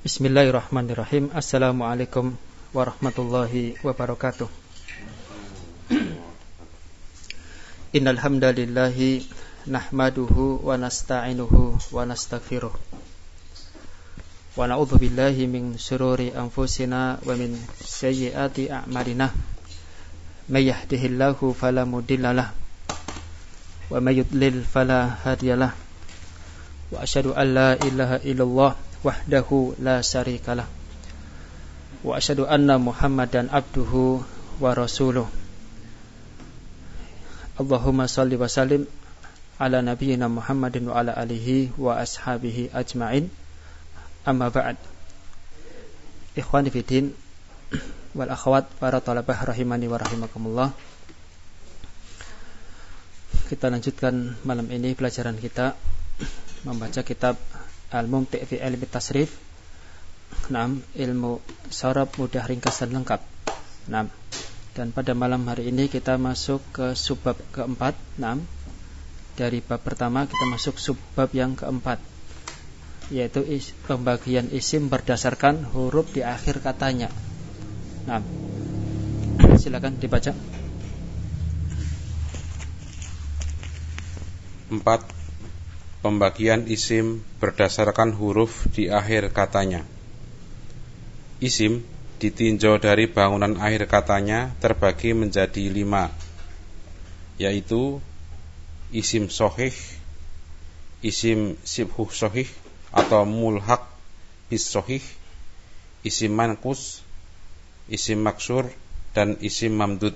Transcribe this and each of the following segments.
Bismillahirrahmanirrahim. Assalamualaikum warahmatullahi wabarakatuh. Innal hamdalillahi nahmaduhu wa nasta'inuhu wa nastaghfiruh. Wa na'udzu billahi min shururi anfusina wa min sayyiati a'malina. May yahdihillahu fala mudhillalah wa may yudlil fala hadiyalah. Wa asyhadu an la ilaha illallah wahdahu la syarikalah wa asyhadu anna Muhammadan abduhu wa rasuluh. Allahumma shalli wa sallim ala nabiyyina Muhammadin wa ala alihi wa ashabihi ajma'in. Amma ba'd. Ikhwani fiddin wal akhwat, para talabah rahimani wa rahimakumullah. Kita lanjutkan malam ini pelajaran kita membaca kitab Al-Mumti' fi Ilmi Tasrif. 6. Ilmu saraf mudah, ringkas dan lengkap. 6. Dan pada malam hari ini kita masuk ke subbab keempat. 6. Dari bab pertama kita masuk subbab yang keempat, yaitu pembagian isim berdasarkan huruf di akhir katanya. 6. Silakan dibaca. 4. Pembagian isim berdasarkan huruf di akhir katanya. Isim ditinjau dari bangunan akhir katanya terbagi menjadi 5, yaitu isim sahih, isim sibhuh sahih atau mulhaq bis sahih, isim manqus, isim maksur, dan isim mamdud.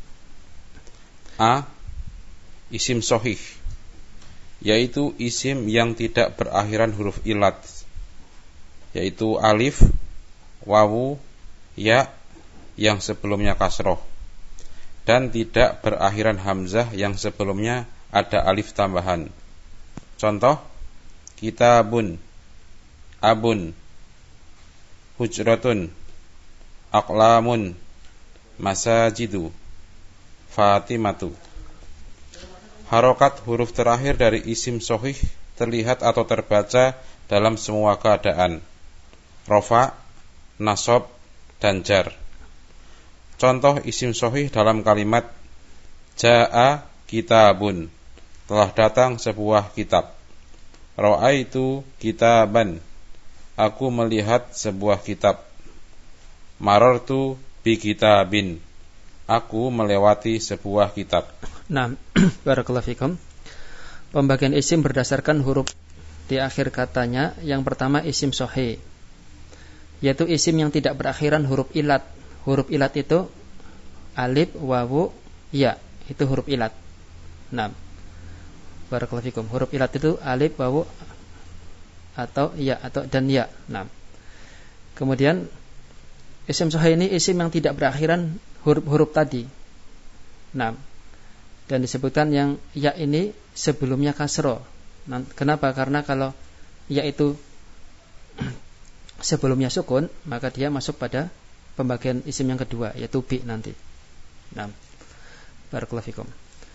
A. Isim sahih, yaitu isim yang tidak berakhiran huruf ilat, yaitu alif, wawu, ya yang sebelumnya kasroh, dan tidak berakhiran hamzah yang sebelumnya ada alif tambahan. Contoh: kitabun, abun, hujratun, aqlamun, masajidu, fatimatu. Harokat huruf terakhir dari isim sahih terlihat atau terbaca dalam semua keadaan: rofa, nasab, dan jar. Contoh isim sahih dalam kalimat jaa kitabun, telah datang sebuah kitab. Ra'aitu kitaban, aku melihat sebuah kitab. Marartu bi kitabin, aku melewati sebuah kitab. Nah, barakallahu fikum. Pembagian isim berdasarkan huruf di akhir katanya. Yang pertama isim sahih, yaitu isim yang tidak berakhiran huruf ilat. Huruf ilat itu alif, wawu, ya, itu huruf ilat. Nah, barakallahu fikum. Huruf ilat itu alif, wawu, atau ya, atau dan ya. Nah, kemudian isim sahih ini isim yang tidak berakhiran huruf-huruf tadi. Nah, dan disebutkan yang ya ini sebelumnya kasroh. Nah, kenapa? Karena kalau ya itu sebelumnya sukun, maka dia masuk pada pembagian isim yang kedua, yaitu bi nanti. Nah, barakallahu fikum.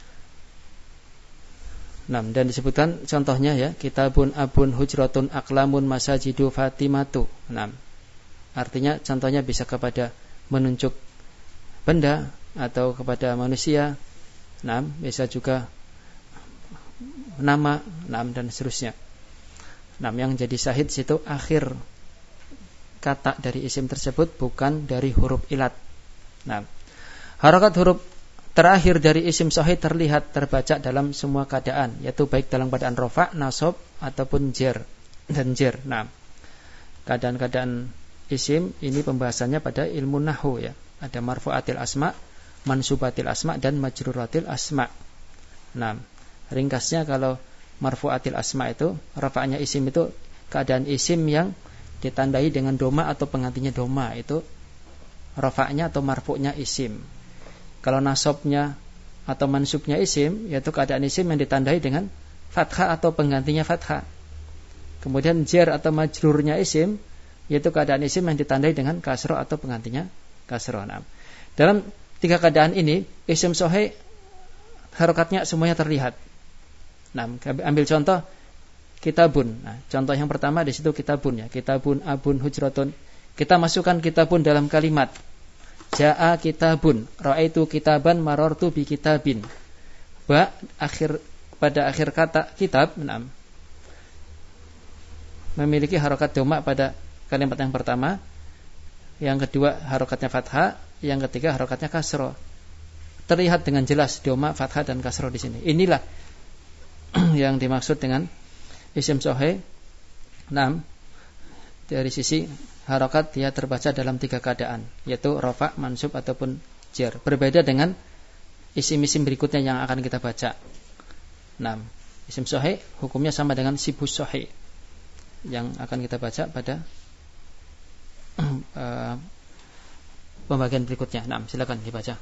Nah, dan disebutkan contohnya ya, kitabun, abun, hujratun, aqlamun, masajidu, fatimatu. Nah, artinya contohnya bisa kepada menunjuk benda atau kepada manusia. Nah, bisa juga nama, dan seterusnya. Nah, yang jadi syahid situ akhir kata dari isim tersebut, bukan dari huruf ilat. Nah, harakat huruf terakhir dari isim sahih terlihat terbaca dalam semua keadaan, yaitu baik dalam keadaan rofa, nasab, ataupun jar dan jar. Nah, keadaan-keadaan isim ini pembahasannya pada ilmu nahwu ya. Ada marfu'atil asma, mansubatil asma, dan majruratil asma. Nah, ringkasnya kalau marfu'atil asma itu, rafa'nya isim itu keadaan isim yang ditandai dengan doma atau penggantinya doma, itu rafa'nya atau marfu'nya isim. Kalau nasabnya atau mansubnya isim, yaitu keadaan isim yang ditandai dengan fathah atau penggantinya fathah. Kemudian jar atau majrurnya isim, yaitu keadaan isim yang ditandai dengan kasroh atau penggantinya kasroh. Nah, dalam tiga keadaan ini isim sahih harokatnya semuanya terlihat. Nah, ambil contoh kitabun. Nah, contoh yang pertama di situ kitabun ya. Kitabun, abun, hujratun. Kita masukkan kitabun dalam kalimat. Ja'a kitabun, ra'aitu kitaban, marartu bi kitabin. Pada akhir kata kitab, memiliki harokat doma pada kalimat yang pertama, yang kedua harokatnya fathah, yang ketiga harokatnya kasroh. Terlihat dengan jelas doma, fathah dan kasroh di sini. Inilah yang dimaksud dengan isim sahih. Dari sisi harokat dia terbaca dalam 3 keadaan, yaitu rafa, mansub ataupun jar. Berbeda dengan isim-isim berikutnya yang akan kita baca. Isim sahih hukumnya sama dengan sibhus sahih yang akan kita baca pada pembagian berikutnya. Silakan dibaca.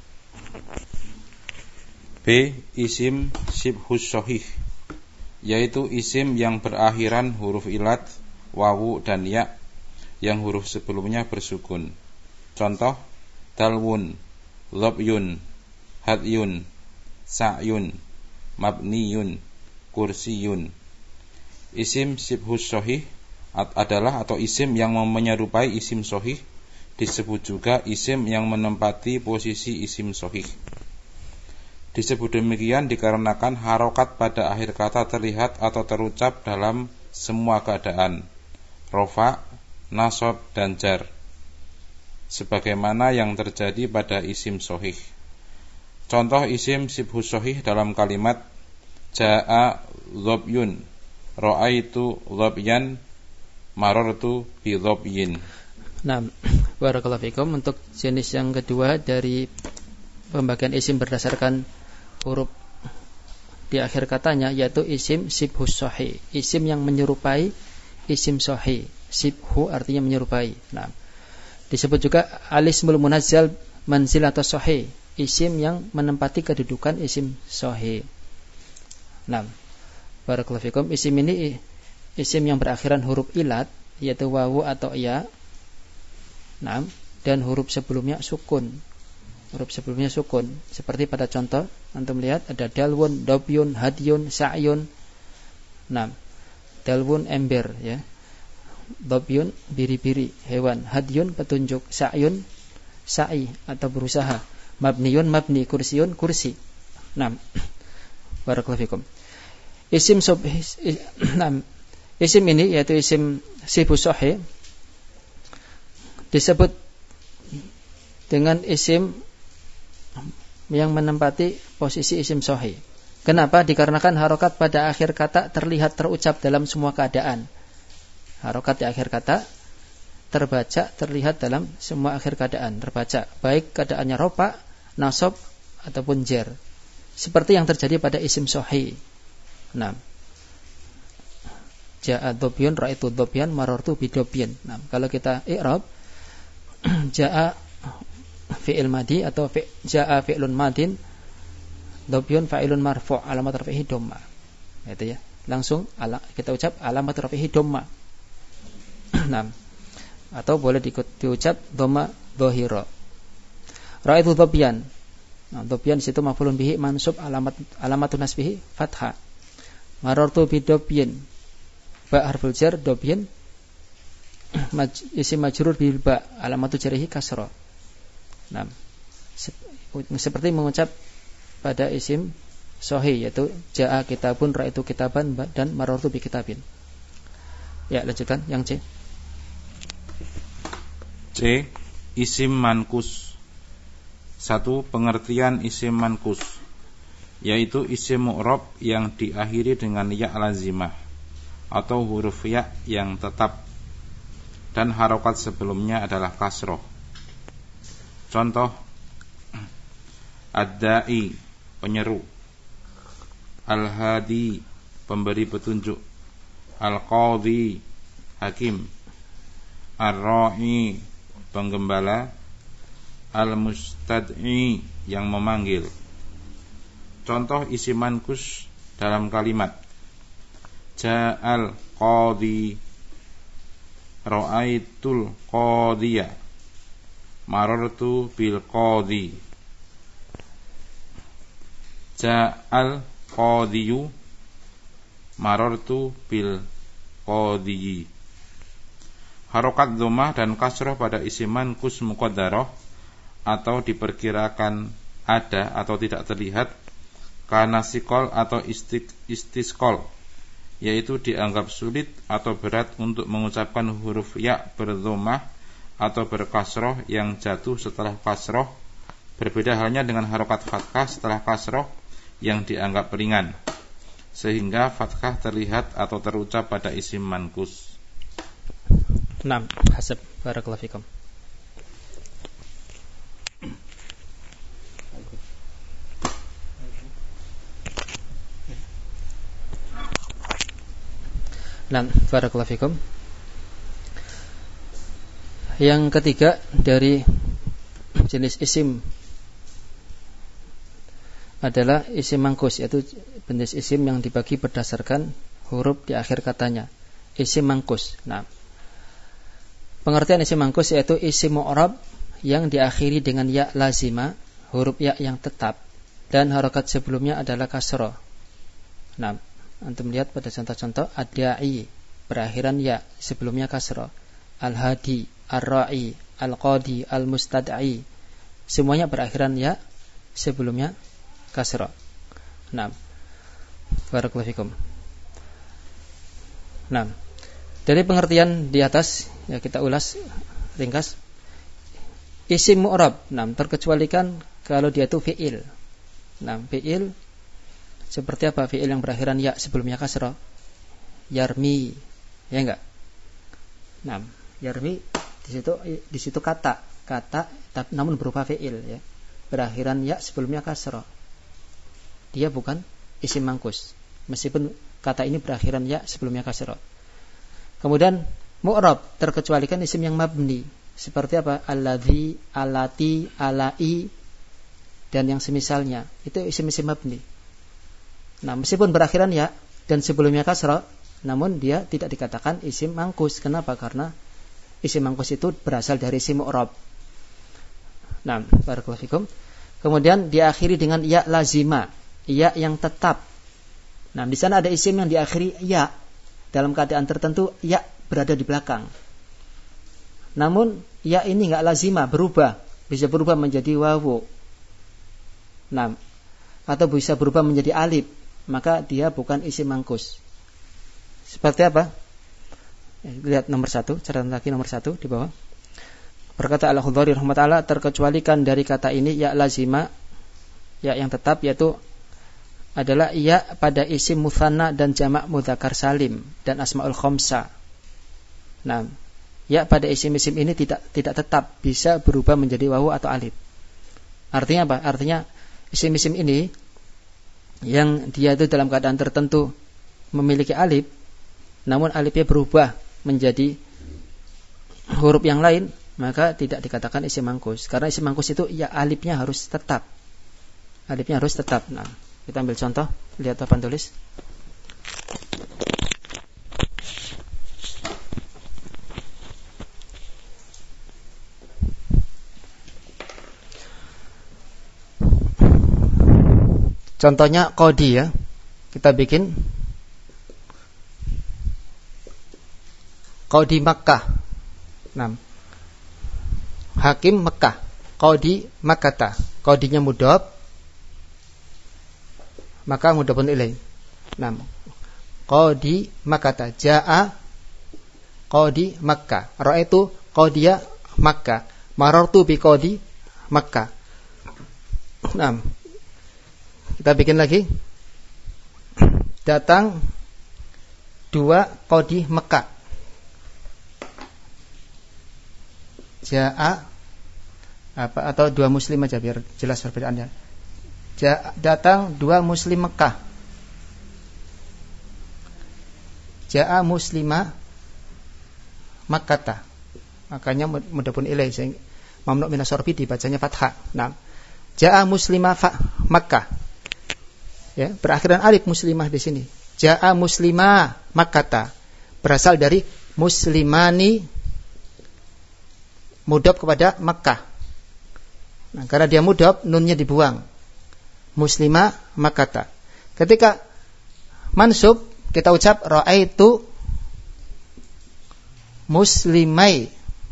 B. Isim sibhus sahih, yaitu isim yang berakhiran huruf ilat, wawu dan ya, yang huruf sebelumnya bersukun. Contoh: dalwun, lobyun, hadyun, sa'yun, mabniyun, kursiyun. Isim sibhus sahih adalah atau isim yang menyerupai isim sahih, disebut juga isim yang menempati posisi isim sahih. Disebut demikian dikarenakan harokat pada akhir kata terlihat atau terucap dalam semua keadaan, rofa, nasab dan jar, sebagaimana yang terjadi pada isim sahih. Contoh isim sibhus sahih dalam kalimat ja'a lobyun, ra'aitu lobyan, marartu bi lobyin. Barakallahu fikum. Untuk jenis yang kedua dari pembagian isim berdasarkan huruf di akhir katanya, yaitu isim sibhus sahih, isim yang menyerupai isim sahih. Sibhu artinya menyerupai. Disebut juga alismul munazzal manzilatus sahih, isim yang menempati kedudukan isim sahih. Barakallahu fikum. Isim ini isim yang berakhiran huruf ilat, yaitu wawu atau ya. Dan huruf sebelumnya sukun. Huruf sebelumnya sukun. Seperti pada contoh antum lihat ada dalwun, dobyun, hadyun, sa'yun. Dalwun ember ya. Dobyun biri-biri hewan, hadyun petunjuk, sa'yun sa'i atau berusaha, mabniyun mabni, kursiyun kursi. Barakallahu fikum. Isim ini yaitu isim sibhus sahih disebut dengan isim yang menempati posisi isim sahih. Kenapa? Dikarenakan harokat pada akhir kata terlihat terucap dalam semua keadaan. Harokat di akhir kata terbaca, terlihat dalam semua akhir keadaan, terbaca, baik keadaannya rofa, nasab ataupun jar, seperti yang terjadi pada isim sahih. Ja'a dobyan, ra'aitu dobyan, marartu bi dobyan. Kalau kita i'rab, ja'a fi'il madi atau ja'a fi'lun madin, dobyan fa'ilun marfu', alamat rafihi dhamma. Itu ya. Langsung kita ucap alamat rafihi dhamma. Atau boleh diucap dhamma dhahira. Ra'aitu dobyan. Dobyan di situ maf'ulun bihi mansub, alamatun nasbihi fathah. Marartu bi dobyan, ba harful jar, dobyan isim majrur bil ba, alamatu jarhi kasrah. Seperti mengucap pada isim sahih, yaitu ja'a kitabun, ra'aitu kitaban, dan marartu bi kitabin. Ya, lanjutkan yang C. C. Isim mankus. 1. Pengertian isim mankus, yaitu isim mu'rab yang diakhiri dengan ya lazimah atau huruf ya yang tetap dan harokat sebelumnya adalah kasroh. Contoh: ad-da'i, penyeru, al-hadi, pemberi petunjuk, al-qadhi, hakim, ar-ra'i, penggembala, al-mustad'i, yang memanggil. Contoh isim mankus dalam kalimat ja'al qadhi, ra'aitul qadhiya, marartu bil qadhi. Ja'al qadhiyu, marartu bil qadhi. Harokat dhammah dan kasrah pada isim manqus muqaddarah atau diperkirakan ada atau tidak terlihat, karena sikol atau istisqol, yaitu dianggap sulit atau berat untuk mengucapkan huruf ya berdhammah atau berkasroh yang jatuh setelah kasroh. Berbeda halnya dengan harokat fathah setelah kasroh yang dianggap ringan, sehingga fathah terlihat atau terucap pada isim manqus. Naam, hasab, barakallahu fikum. Naam, barakallahu fikum. Yang ketiga dari jenis isim adalah isim manqus, yaitu jenis isim yang dibagi berdasarkan huruf di akhir katanya. Isim manqus. Nah, pengertian isim manqus yaitu isim mu'rab yang diakhiri dengan ya lazima, huruf ya yang tetap, dan harokat sebelumnya adalah kasroh. Nah, antum lihat pada contoh-contoh, ad-da'i berakhiran ya, sebelumnya kasroh. Al-hadi, ar-ra'i, al-qadi, al-mustad'i, semuanya berakhiran ya, sebelumnya kasroh. Nah, barakallahu fikum. Nah, dari pengertian di atas, ya kita ulas ringkas. Isim mu'rab, nah, terkecualikan kalau dia itu fi'il. Nah, fi'il seperti apa? Fi'il yang berakhiran ya sebelumnya kasroh. Yarmi, ya enggak? Nah, yarmi di situ kata namun berupa fi'il, ya. Berakhiran ya sebelumnya kasroh. Dia bukan isim manqus, meskipun kata ini berakhiran ya sebelumnya kasroh. Kemudian mu'rab terkecualikan isim yang mabni, seperti apa? Alladzi, alati, alai, dan yang semisalnya. Itu isim-isim mabni. Nah, meskipun berakhiran ya dan sebelumnya kasroh, namun dia tidak dikatakan isim manqus. Kenapa? Karena isim manqus itu berasal dari isim mu'rab. Nah, barakallahu fikum. Kemudian diakhiri dengan ya lazima, ya yang tetap. Nah, di sana ada isim yang diakhiri ya dalam keadaan tertentu, ya berada di belakang. Namun ya ini enggak lazima, berubah, bisa berubah menjadi wawu. Nah, atau bisa berubah menjadi alif, maka dia bukan isim manqus. Seperti apa? Lihat nomor 1, catatan kaki nomor 1 di bawah. Berkata Al-Khudhari rahimahullah, terkecualikan dari kata ini ya lazima, ya yang tetap, yaitu adalah ya pada isim mutsanna dan jamak mudzakkar salim dan asmaul khamsah. Nah, ya pada isim-isim ini tidak tetap, bisa berubah menjadi wawu atau alif. Artinya apa? Artinya isim-isim ini yang dia itu dalam keadaan tertentu memiliki alif, namun alifnya berubah menjadi huruf yang lain, maka tidak dikatakan isim manqus. Karena isim manqus itu ya alifnya harus tetap. Alifnya harus tetap. Nah, kita ambil contoh, lihat papan tulis. Contohnya qadi, ya. Kita bikin qadi Makkah. Nah, hakim Mekah, qadi Makkah. Qadinya mudhaf, maka mudhafun ilaih. Nah, qadi Makkah, jaa qadi Makkah, ra'aitu qadiya Makkah, marartu bi qadi Makkah. Nah, kita bikin lagi. Datang 2 qadi Mekah. Jaa apa, atau 2 muslim aja biar jelas perbedaannya. Datang 2 muslim Mekah. Jaa muslima Makkata. Makanya mudhafun ilaih, mamnu minas sarfi dibacanya fathah. Nah, jaa muslima Makkah. Ya, berakhiran alif muslimah di sini. Jaa muslima Makkata. Berasal dari muslimani, mudhaf kepada Makkah. Nah, karena dia mudhaf, nunnya dibuang. Muslima Makkata. Ketika mansub kita ucap ra'aitu muslimai.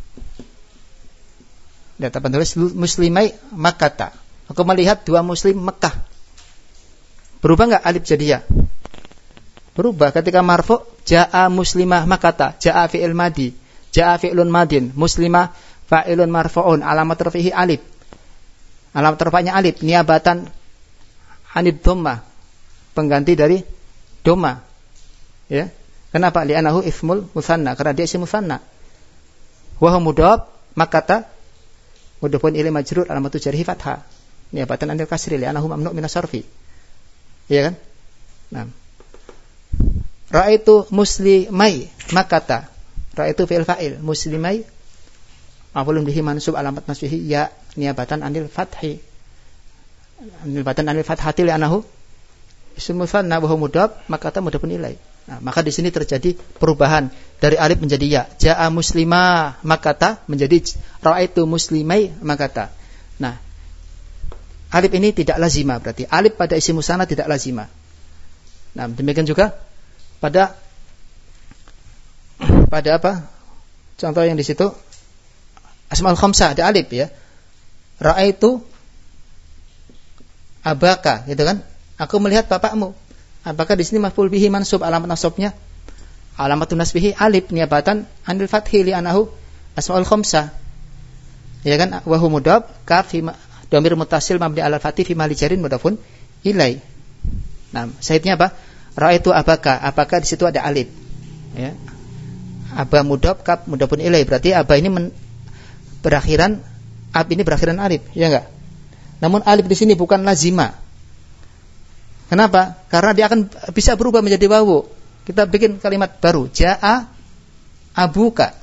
Lihat apa tulis muslimai Makkah. Aku melihat 2 muslim Mekah. Berubah enggak alif jadi ya? Berubah ketika marfu jaa muslimah Makkah, jaa fi'il madi, jaa fi'lun madin, muslimah fa'ilun marfu'un, alamat rafihi alif. Alamat rafa'nya alif niabatan anid dhammah, pengganti dari dhamma. Ya. Kenapa? Li'annahu ismul musanna, karena dia isim musanna. Wa huwa mudhaf Makkah mudhafun ilaihi majrur alamatu jarhi fathah. Niabatan anil kasri li'annahu mamnu' min as-sarfi. Iya kan? Nah. Ra'aitu muslimai Makkah. Ra'aitu fi'il fa'il muslimai maf'ulun bihi mansub alamat nasbihi ya niabatan anil fathi. Niabatan anil fathati li'annahu ism musanna wa huwa mudhaf Makkah mudhafun ilaih. Nah, maka di sini terjadi perubahan dari alif menjadi ya. Ja'a muslimah Makkah menjadi ra'aitu muslimai Makkah. Nah, alif ini tidak lazimah, berarti alif pada isim musanna tidak lazimah. Nah, demikian juga pada apa? Contoh yang di situ asmaul khamsah ada alif ya. Ra'aitu abaka, gitu kan? Aku melihat bapakmu. Apakah di sini maf'ul bihi mansub, alamat nasabnya alamatun nasbihi alif niabatan anil fathi li'annahu asmaul khamsah. Ya kan? Wa huwa mudhaf kaf fi dhamir muttasil mabni 'alal fathi fi mahali jarin mudhafun ilai. Nah, syaitnya apa? Ra'aitu abaka. Apakah di situ ada alif? Ya. Aba mudhaf kaf mudhafun ilai, berarti aba ini berakhiran ab ini berakhiran alif, ya enggak? Namun alif di sini bukan lazimah. Kenapa? Karena dia akan bisa berubah menjadi wawu. Kita bikin kalimat baru. Ja'a abuka.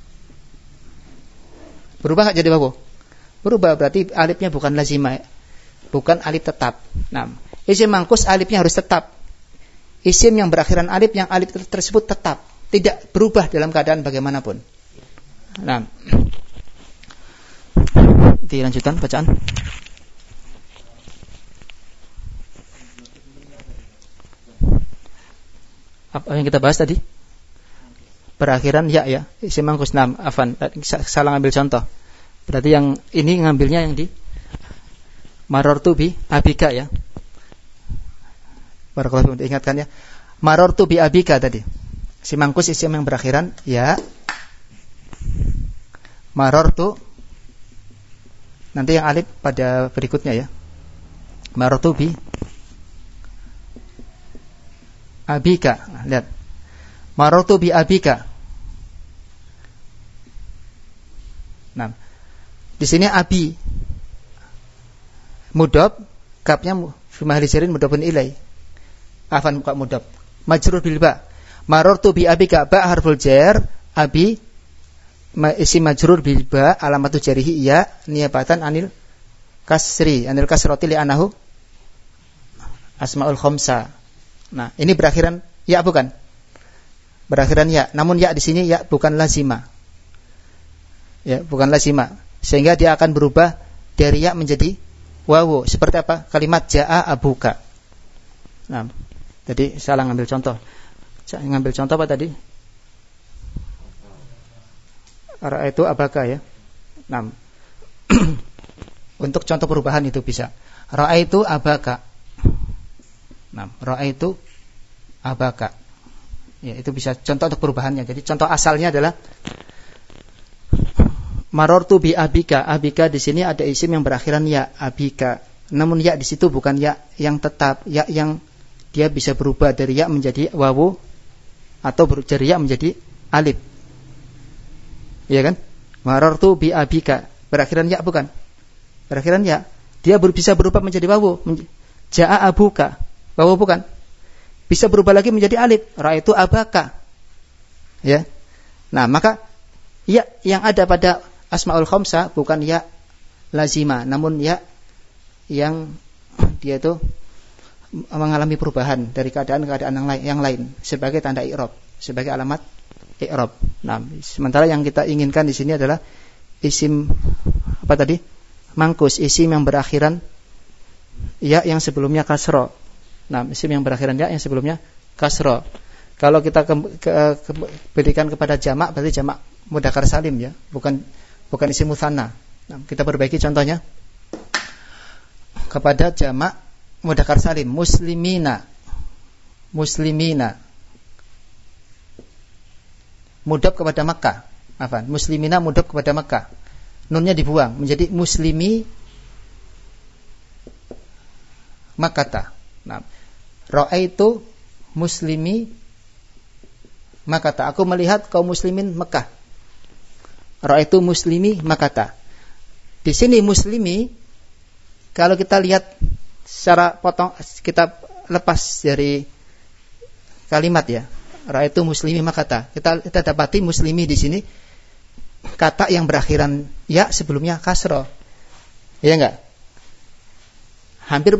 Berubah enggak jadi wawu? Berubah, berarti alifnya bukan lazimah. Bukan alif tetap. Nah, isim mangkus alifnya harus tetap. Isim yang berakhiran alif, yang alif tersebut tetap, tidak berubah dalam keadaan bagaimanapun. Nah, dilanjutkan bacaan. Apa yang kita bahas tadi? Berakhiran ya ya, isim mangkus nam. Afan, salah ngambil contoh. Berarti yang ini ngambilnya yang di marartu bi abika ya. Barakallahu fiikum, ingatkan ya. Marartu bi abika tadi. Si mangkus isim yang berakhiran ya. Marartu nanti yang alif pada berikutnya ya. Marartu bi abika. Nah, lihat. Marartu bi abika. Nah, di sini abi mudhaf, kapnya fi mahali jarin mudhafun ilai. Afan muka mudhaf. Majrur bil ba. Marartu bi abika, ba harful jar, abi isim majrur bil ba, alamatu jarihi ya niabatan anil kasri, anil kasrati li anahu asmaul khamsa. Nah, ini berakhiran ya bukan? Berakhiran ya, namun ya di sini ya bukan lazimah. Ya, bukan lazimah. Sehingga dia akan berubah dari ya menjadi wawu. Seperti apa? Kalimat ja'a abuka. Nah, jadi salah ngambil contoh. Ngambil contoh apa tadi? Ra'aitu abaka ya. Nah, untuk contoh perubahan itu bisa. Ra'aitu abaka. Nah, ra'aitu abaka. Ya, itu bisa contoh untuk perubahannya. Jadi contoh asalnya adalah marartu bi abika. Abika di sini ada isim yang berakhiran ya, abika. Namun ya di situ bukan ya yang tetap, ya yang dia bisa berubah dari ya menjadi wawu atau dari ya menjadi alif. Iya kan? Marartu bi abika. Berakhiran ya bukan? Berakhiran ya. Dia bisa berubah menjadi wawu. Ja'a abuka. Wawu bukan? Bisa berubah lagi menjadi alif. Ra'aitu abaka. Ya. Nah, maka ya yang ada pada asmaul khamsah bukan ya lazimah, namun ya yang dia itu mengalami perubahan dari keadaan-keadaan yang lain sebagai tanda i'rab, sebagai alamat i'rab. Nah, sementara yang kita inginkan di sini adalah isim apa tadi? Mangkus, isim yang berakhiran ya yang sebelumnya kasra. Nah, isim yang berakhiran ya yang sebelumnya kasra. Kalau kita berikan kepada jamak berarti jamak mudzakkar salim ya, bukan isim mutsanna. Nah, kita perbaiki contohnya. Kepada jamak mudzakkar salim, muslimina. Mudhaf kepada Makkah. Muslimina mudhaf kepada Makkah. Nunnya dibuang menjadi muslimi Makkata. Nah, ra'aitu muslimi Makkata. Aku melihat kaum muslimin Mekah. Ra'aitu muslimi Makkata. Di sini muslimi, kalau kita lihat secara potong, kita lepas dari kalimat ya. Ra'aitu muslimi Makkata. Kita dapati muslimi di sini kata yang berakhiran ya sebelumnya kasroh. Iya enggak? Hampir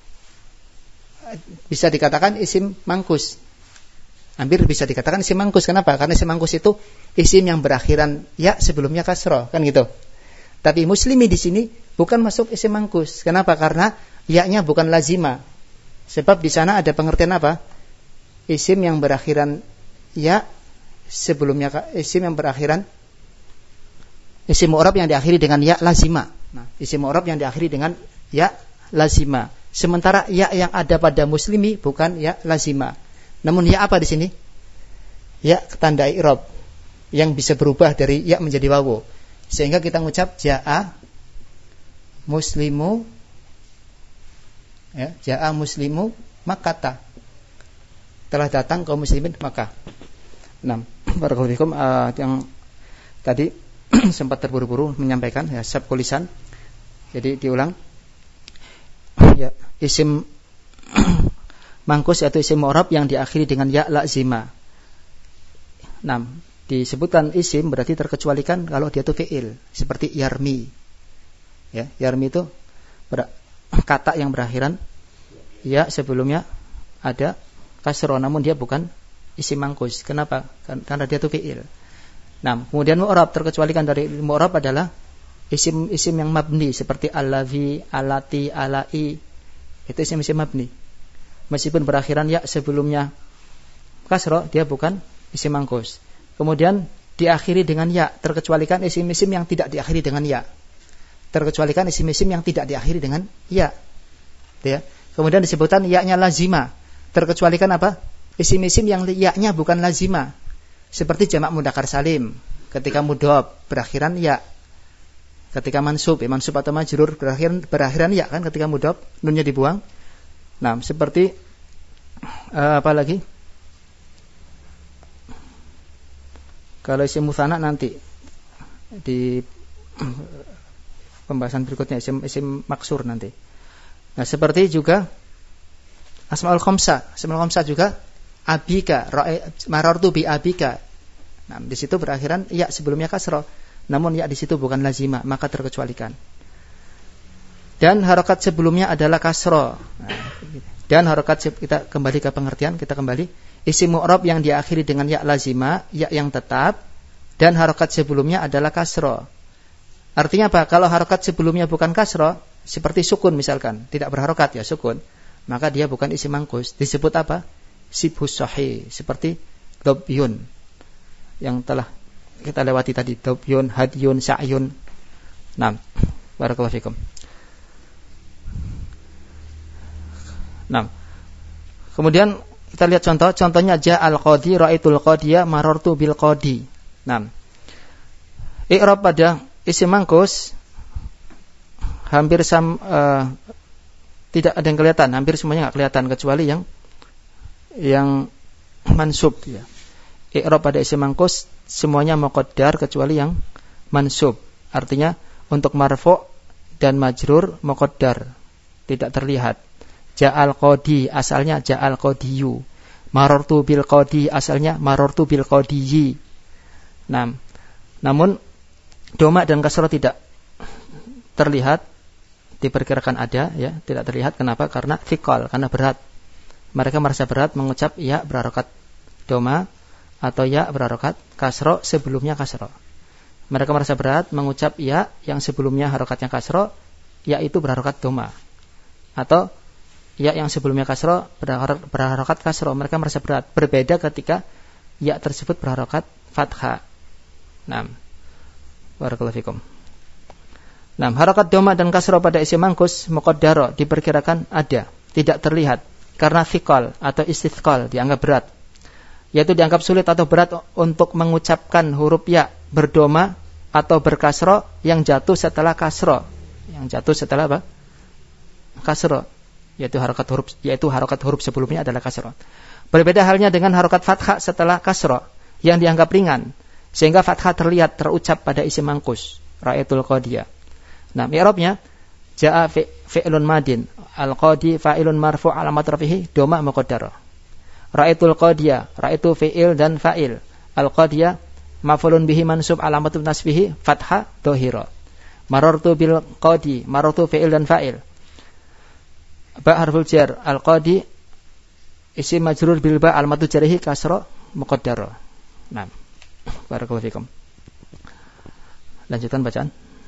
bisa dikatakan isim mangkus. Hampir bisa dikatakan isim mangkus. Kenapa? Karena isim mangkus itu isim yang berakhiran ya sebelumnya kasroh, kan gitu. Tapi muslimi di sini bukan masuk isim mangkus. Kenapa? Karena ya-nya bukan lazima. Sebab di sana ada pengertian apa? Isim yang berakhiran ya sebelumnya, isim yang berakhiran isim mu'rab yang diakhiri dengan ya lazima. Nah, isim mu'rab yang diakhiri dengan ya lazima. Sementara ya yang ada pada muslimi bukan ya lazima. Namun ya apa di sini? Ya tanda i'rab yang bisa berubah dari ya menjadi wawu. Sehingga kita mengucap ja'a muslimu, ya, ja'a muslimu Makkata. Telah datang kaum muslimin Makkah. Nah, barakallahu fikum, yang tadi sempat terburu-buru menyampaikan ya sabqul lisan. Jadi diulang. Ya, isim mangkus yaitu isim mu'rab yang diakhiri dengan ya lazima. Nah, disebutkan isim berarti terkecualikan kalau dia itu fi'il, seperti yarmi. Ya, yarmi itu kata yang berakhiran ya sebelumnya ada kasroh, namun dia bukan isim mangkus. Kenapa? Karena dia itu fi'il. Nah, kemudian mu'rab terkecualikan dari mu'rab adalah isim-isim yang mabni seperti allazi, alati, alai. Itu isim-isim mabni. Meskipun berakhiran ya sebelumnya kasroh, dia bukan isim mangkus. Kemudian diakhiri dengan ya, terkecualikan isim-isim yang tidak diakhiri dengan ya. Terkecualikan isim-isim yang tidak diakhiri dengan ya. Ya. Kemudian disebutkan ya-nya lazima. Terkecualikan apa? Isim-isim yang ya-nya bukan lazima. Seperti jamak mudzakkar salim, ketika mudhof berakhiran ya. Ketika mansub atau majrur berakhiran ya kan, ketika mudhof nunnya dibuang. Nah, seperti apa lagi? Kalau isim mutsanna nanti di pembahasan berikutnya isim maksur nanti. Nah, seperti juga asmaul khamsah. Asmaul khamsah juga abika, marartu bi abika. Nah, di situ berakhiran ya sebelumnya kasroh, namun ya di situ bukan lazima, maka terkecualikan. Dan harokat sebelumnya adalah kasroh. Nah, dan harokat, kita kembali ke pengertian, kita kembali isim mu'rab yang diakhiri dengan ya lazima, ya yang tetap, dan harokat sebelumnya adalah kasroh. Artinya apa? Kalau harokat sebelumnya bukan kasroh, seperti sukun misalkan, tidak berharokat ya sukun, maka dia bukan isim mangkus. Disebut apa? Sibhus sahih, seperti dobyun yang telah kita lewati tadi, dobyun, hadyun, sa'yun. Nah, barakallahu fikum. Nah, kemudian kita lihat contohnya ja'al qadi, ra'aitul qadiya, marartu bil qadi. Nah, i'rab pada isim mangkus hampir tidak ada yang kelihatan, hampir semuanya enggak kelihatan kecuali yang mansub ya. I'rab pada isim mangkus semuanya muqaddar kecuali yang mansub. Artinya untuk marfu' dan majrur muqaddar, tidak terlihat. Ja'al qadi asalnya ja'al qadiyu. Marartu bil qadi asalnya marartu bil qadiyi. Nah, namun doma dan kasrah tidak terlihat, diperkirakan ada ya, tidak terlihat. Kenapa? Karena thiqal, karena berat. Mereka merasa berat mengucap ya berharokat doma atau ya berharokat kasro sebelumnya kasro. Mereka merasa berat mengucap ya yang sebelumnya harokatnya kasro, ya itu berharokat doma. Atau ya yang sebelumnya kasro berharokat kasro, mereka merasa berat. Berbeda ketika ya tersebut berharokat fathah. Nah, barakallahu fikum. Nah, harokat doma dan kasro pada isim mangkus muqaddaro diperkirakan ada, tidak terlihat karena thiqal atau istithqal dianggap berat. Yaitu dianggap sulit atau berat untuk mengucapkan huruf ya berdoma atau berkasro yang jatuh setelah kasro. Yang jatuh setelah apa? Kasro. Yaitu harokat huruf sebelumnya adalah kasro. Berbeda halnya dengan harokat fathah setelah kasro yang dianggap ringan, sehingga fathah terlihat terucap pada isim mangkus. Ra'aitul qadiyah. Nah, i'rabnya jaa fi'lun madin, al-qadi fa'ilun marfu' alamat rafihi doma muqaddarah. Ra'aitul qadiyah, ra'aitu fi'il dan fa'il. Al-qadiyah maf'ulun bihi mansub alamatun nasbihi fathah dhahira. Marartu bil qadi, marartu fi'il dan fa'il. Ba harful jar, al-qadi isim majrur bil ba alamatu jarhi kasra muqaddara. Nah, barakallahu fikum. Lanjutkan bacaan.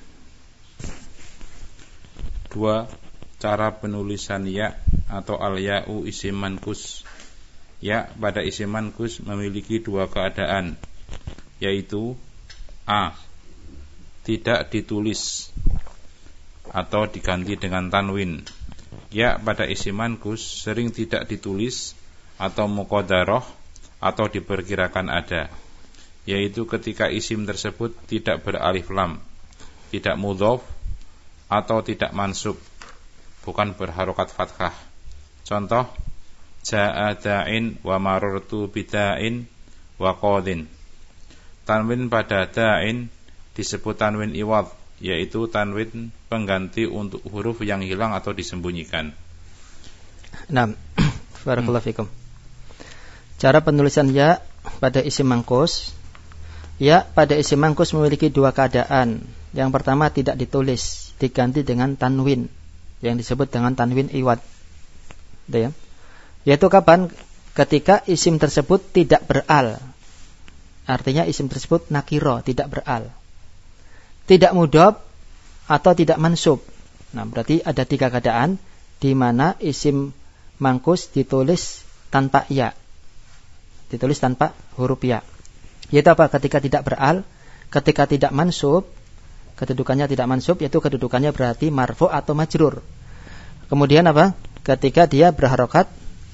2. Cara penulisan ya atau al-ya'u isim mankus. Ya pada isim mankus memiliki dua keadaan, yaitu A. Tidak ditulis atau diganti dengan tanwin. Ya pada isim mankus sering tidak ditulis atau muqaddarah atau diperkirakan ada, yaitu ketika isim tersebut tidak beralif lam, tidak mudhof atau tidak mansub, bukan berharokat fathah. Contoh, ja'a da'in wa marartu bida'in wa qadin. Tanwin pada da'in disebut tanwin iwad, yaitu tanwin pengganti untuk huruf yang hilang atau disembunyikan. Nah, barakallahu fikum. Cara penulisan ya pada isim mangkus. Ya pada isim mangkus memiliki dua keadaan. Yang pertama tidak ditulis, diganti dengan tanwin yang disebut dengan tanwin iwad. Ya. Yaitu kapan? Ketika isim tersebut tidak beral. Artinya isim tersebut nakiro, tidak beral. Tidak mudhof atau tidak mansub. Nah, berarti ada tiga keadaan di mana isim mangkus ditulis tanpa ya. Ditulis tanpa huruf ya. Yaitu apa? Ketika tidak beral, ketika tidak mansub, kedudukannya tidak mansub, yaitu kedudukannya berarti marfu atau majrur. Kemudian apa? Ketika dia berharokat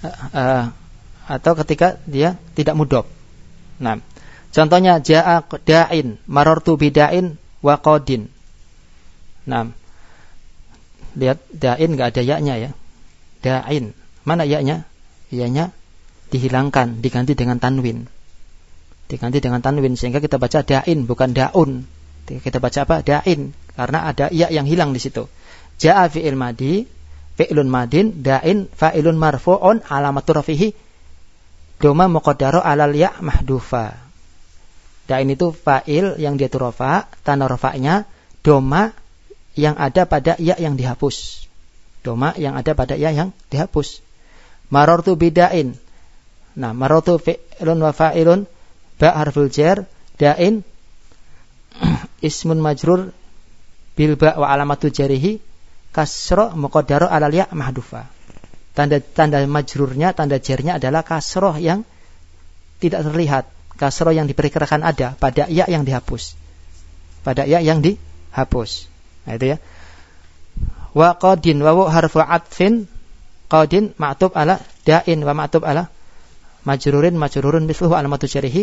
atau ketika dia tidak mudhof. Nah, contohnya ja'a da'in, marartu bida'in wa qadin. Nah, lihat da'in enggak ada ya-nya ya. Da'in, mana ya-nya? Ya-nya dihilangkan, diganti dengan tanwin. Diganti dengan tanwin sehingga kita baca da'in bukan da'un. Kita baca apa? Da'in, karena ada ya yang hilang di situ. Ja'a fi'il madi, fi'lun madin, da'in fa'ilun marfu'un alamatur rafihi doma muqaddaro alal ya mahdufa. Da'in itu fa'il yang dia rafa, tanda rafa'nya doma yang ada pada ya yang dihapus. Doma yang ada pada ya yang dihapus. Marartu bida'in. Nah, marartu fi'lun wa fa'ilun ba harful jar, da'in ismun majrur bil ba wa alamatu jarihi kasro muqaddaro alal ya mahdufa. Tanda majrurnya, tanda jarnya adalah kasroh yang tidak terlihat, kasroh yang diperkirakan ada pada ya yang dihapus. Pada ya yang dihapus. Nah, itu ya. Wa qadin wa harfu atfin, qadin ma'tub ala da'in wa ma'tub ala majrurun mithluhu alamatu jarihi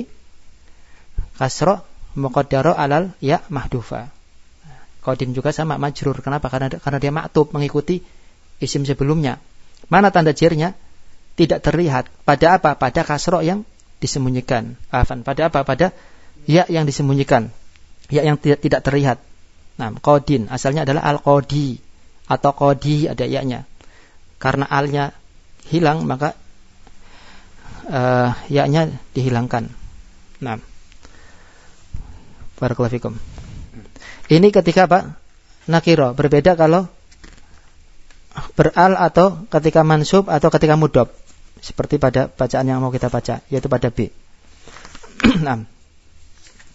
kasroh muqaddaro alal ya mahdufa. Qadin juga sama majrur. Kenapa? Karena dia ma'tub mengikuti isim sebelumnya. Mana tanda jarnya? Tidak terlihat. Pada apa? Pada kasroh yang disembunyikan. Pada apa? Pada ya yang disembunyikan. Ya yang tidak terlihat. Nah, qadin asalnya adalah al-qadi atau qadi, ada ya-nya. Karena al-nya hilang maka ya-nya dihilangkan. Nah, barakallahu fikum. Ini ketika apa? Nakiro. Berbeda kalau beral atau ketika mansub atau ketika mudhof. Seperti pada bacaan yang mau kita baca, yaitu pada B. Nah.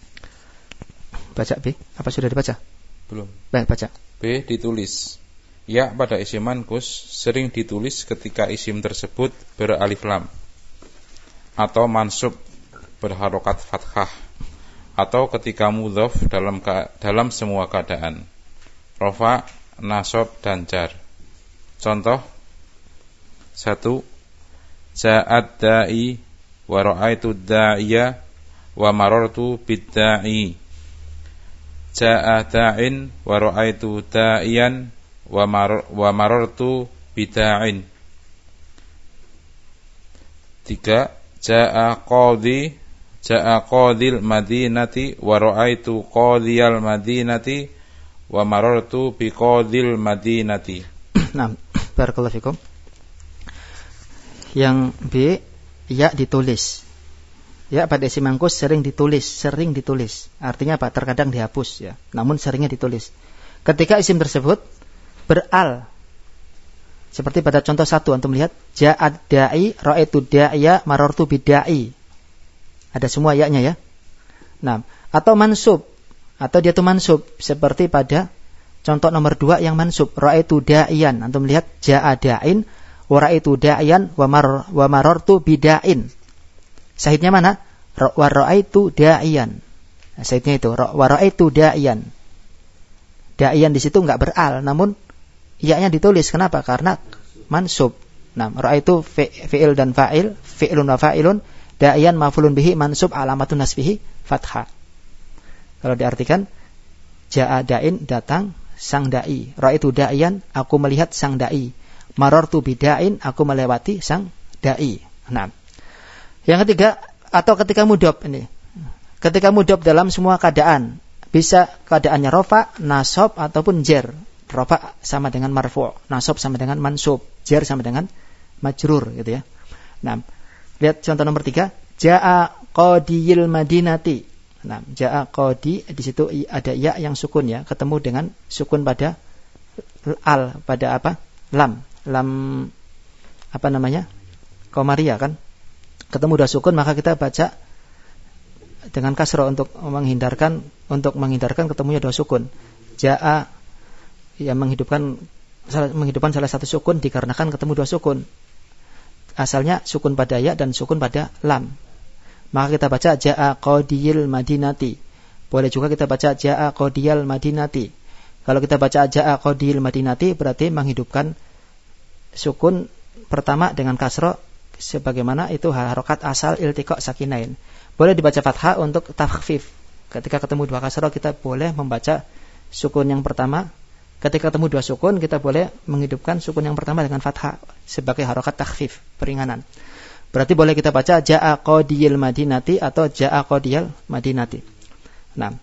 Baca B. Apa sudah dibaca? Belum. Baik, baca. B ditulis. Ya pada isim manqus sering ditulis ketika isim tersebut beralif lam atau mansub berharokat fathah atau ketika mudhof dalam semua keadaan, rofa, nasab dan jar. Contoh 1. Ja'ad da'i wa ra'aitu da'iya wa marartu bid-da'i. Ja'a da'in wa ra'aitu da'iyan wa marartu bida'in. 3. Ja'a qadil madinati wa ra'aitu qadiyal madinati wa marartu biqadil madinati. Nah, barakallahu fikum. Yang B, ya ditulis. Ya pada isim manqus sering ditulis. Artinya apa? Terkadang dihapus ya. Namun seringnya ditulis. Ketika isim tersebut beral. Seperti pada contoh 1 antum lihat, ja'ad da'i ra'aitu da'iya marartu bidda'i. Ada semua ya-nya ya. Nah, atau mansub. Atau dia itu mansub seperti pada contoh nomor 2 yang mansub, ra'aitu da'iyan. Antum lihat ja'a da'in wa ra'aitu da'iyan wa marartu bida'in. Sahidnya mana? Wa ra'aitu da'iyan. Nah, sahidnya itu wa ra'aitu da'iyan. Da'iyan di situ enggak beral, namun ya-nya ditulis. Kenapa? Karena mansub. Nah, ra'aitu fi'il dan fa'il, fi'ilun wa fa'ilun, da'iyan maf'ulun bihi mansub alamatun nasbihi fathah. Kalau diartikan ja'a da'in datang sang da'i, ra'aitu da'iyan aku melihat sang da'i, marartu bida'in aku melewati sang da'i. Nah, yang ketiga atau ketika mudhof ini. Ketika mudhof dalam semua keadaan, bisa keadaannya rafa, nasab ataupun jar. Rafa sama dengan marfu', nasab sama dengan mansub, jar sama dengan majrur gitu ya. Nah, lihat contoh nomor 3, ja'a qadiyil madinati. Nah, ja'a qadi di situ ada ya yang sukun ya, ketemu dengan sukun pada al, pada apa? Lam apa namanya? Qamariyah kan? Ketemu dua sukun maka kita baca dengan kasrah untuk menghindarkan ketemunya dua sukun. Ja'a yang menghidupkan salah satu sukun dikarenakan ketemu dua sukun. Asalnya sukun pada ya dan sukun pada lam. Maka kita baca ja'a qadiyil madinati. Boleh juga kita baca ja'a qadiyal madinati. Kalau kita baca ja'a qadiyil madinati berarti menghidupkan sukun pertama dengan kasrah sebagaimana itu harokat asal iltiqa sakinain. Boleh dibaca fathah untuk takhfif. Ketika ketemu dua kasrah kita boleh membaca sukun yang pertama. Ketika ketemu dua sukun kita boleh menghidupkan sukun yang pertama dengan fathah sebagai harokat takhfif, peringanan. Berarti boleh kita baca ja'a qadiyil madinati atau ja'a qadiyal madinati. Nah,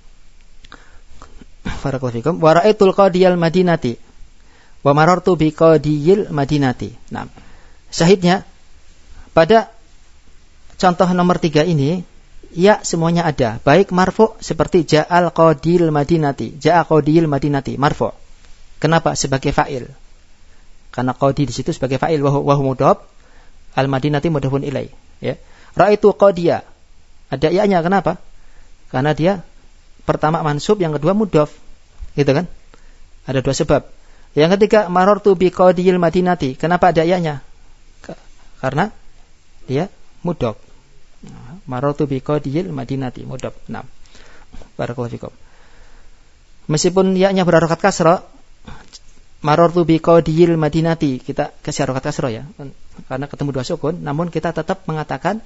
barakallahu fikum. Wa ra'aitul qadiyal madinati wa marartu bi qadiyil madinati. Nah, syahidnya pada contoh nomor 3 ini ya semuanya ada, baik marfu seperti ja'al qadiyil madinati, ja'a qadiyil madinati marfu. Kenapa? Sebagai fa'il. Karena qadi di situ sebagai fa'il wa huwa mudhaf, al-madinati mudhafun ilai, ya. Ra'aitu qadiya. Ada ya-nya, kenapa? Karena dia pertama mansub, yang kedua mudhaf. Gitu kan? Ada dua sebab. Yang ketiga marartu bi qadiyil madinati. Kenapa ada ya-nya? Karena dia mudhaf. Marartu bi qadiyil madinati mudhaf. Nah, barakallahu fikum. Meskipun ya-nya berharokat kasrah, marartu bi qadiyil madinati, kita kasih harokat kasrah ya, karena ketemu dua sukun, namun kita tetap mengatakan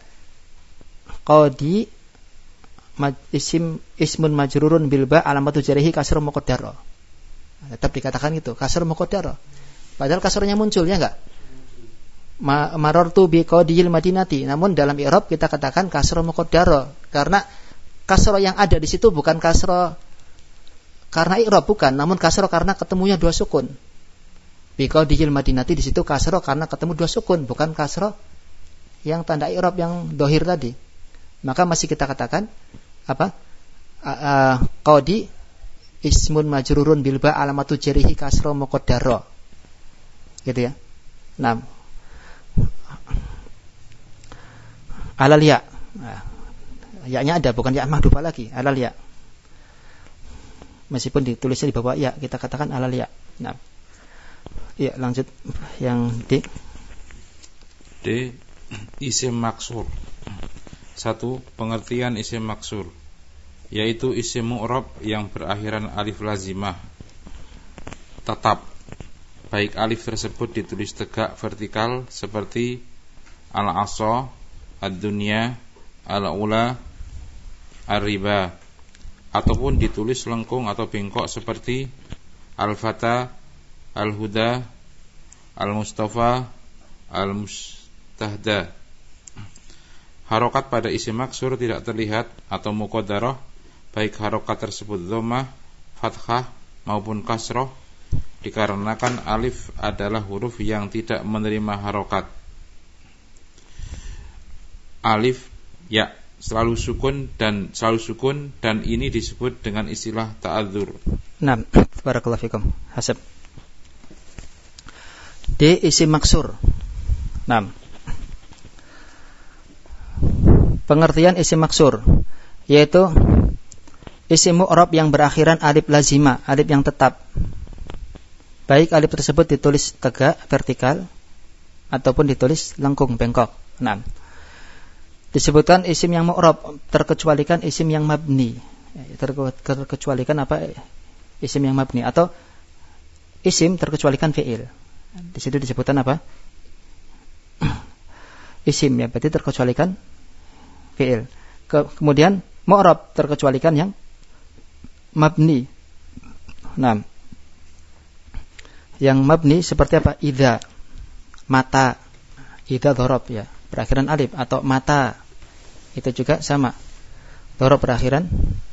qadi ismun majrurun bil ba alamatu jarihi kasrah muqaddara. Tetap dikatakan itu kasrah muqaddara. Padahal kasrahnya muncul ya enggak? Marartu bi qadiyil madinati, namun dalam i'rab kita katakan kasrah muqaddara karena kasrah yang ada di situ bukan kasrah karena i'rab, bukan, namun kasrah karena ketemunya dua sukun. Bi qadiyil madinati di situ kasrah karena ketemu dua sukun, bukan kasrah yang tanda i'rab yang dohir tadi. Maka masih kita katakan apa? Qadi ismun majrurun bil ba alamatu jarihi kasrah muqaddara. Gitu ya. Nah, alal ya. Ya-nya ada, bukan ya mahdhufah lagi, alal ya. Meskipun ditulisnya di bawah ya, kita katakan alal ya. Nah, Ya, lanjut yang D. D. Isim maksur. 1. Pengertian isim maksur, yaitu isim mu'rab yang berakhiran alif lazimah tetap, baik alif tersebut ditulis tegak vertikal seperti al-asa, ad-dunya, al-ula, ar-riba, ataupun ditulis lengkung atau bengkok seperti al-fata, al-huda, al-mustafa, al-mustahda. Harokat pada isim maksur tidak terlihat atau muqaddarah, baik harokat tersebut dhammah, fathah maupun kasroh, dikarenakan alif adalah huruf yang tidak menerima harokat. Alif, ya, selalu sukun dan ini disebut dengan istilah ta'adzur. Nah, barakallahu fikum. Hasab. D. Isim maksur. Nah, pengertian isim maksur, yaitu isim mu'rab yang berakhiran alif lazimah, alif yang tetap, baik alif tersebut ditulis tegak vertikal ataupun ditulis lengkung bengkok. Nah, disebutkan isim yang mu'rab, terkecualikan isim yang mabni. Terkecualikan apa? Isim yang mabni, atau isim terkecualikan fi'il. Di situ disebutkan apa? Isim, ya, berarti terkecualikan fi'il. Kemudian mu'rab terkecualikan yang mabni. Nah, yang mabni seperti apa? Idza, mata, idza dhorob, ya, berakhiran alif, atau mata, itu juga sama, dhorob berakhiran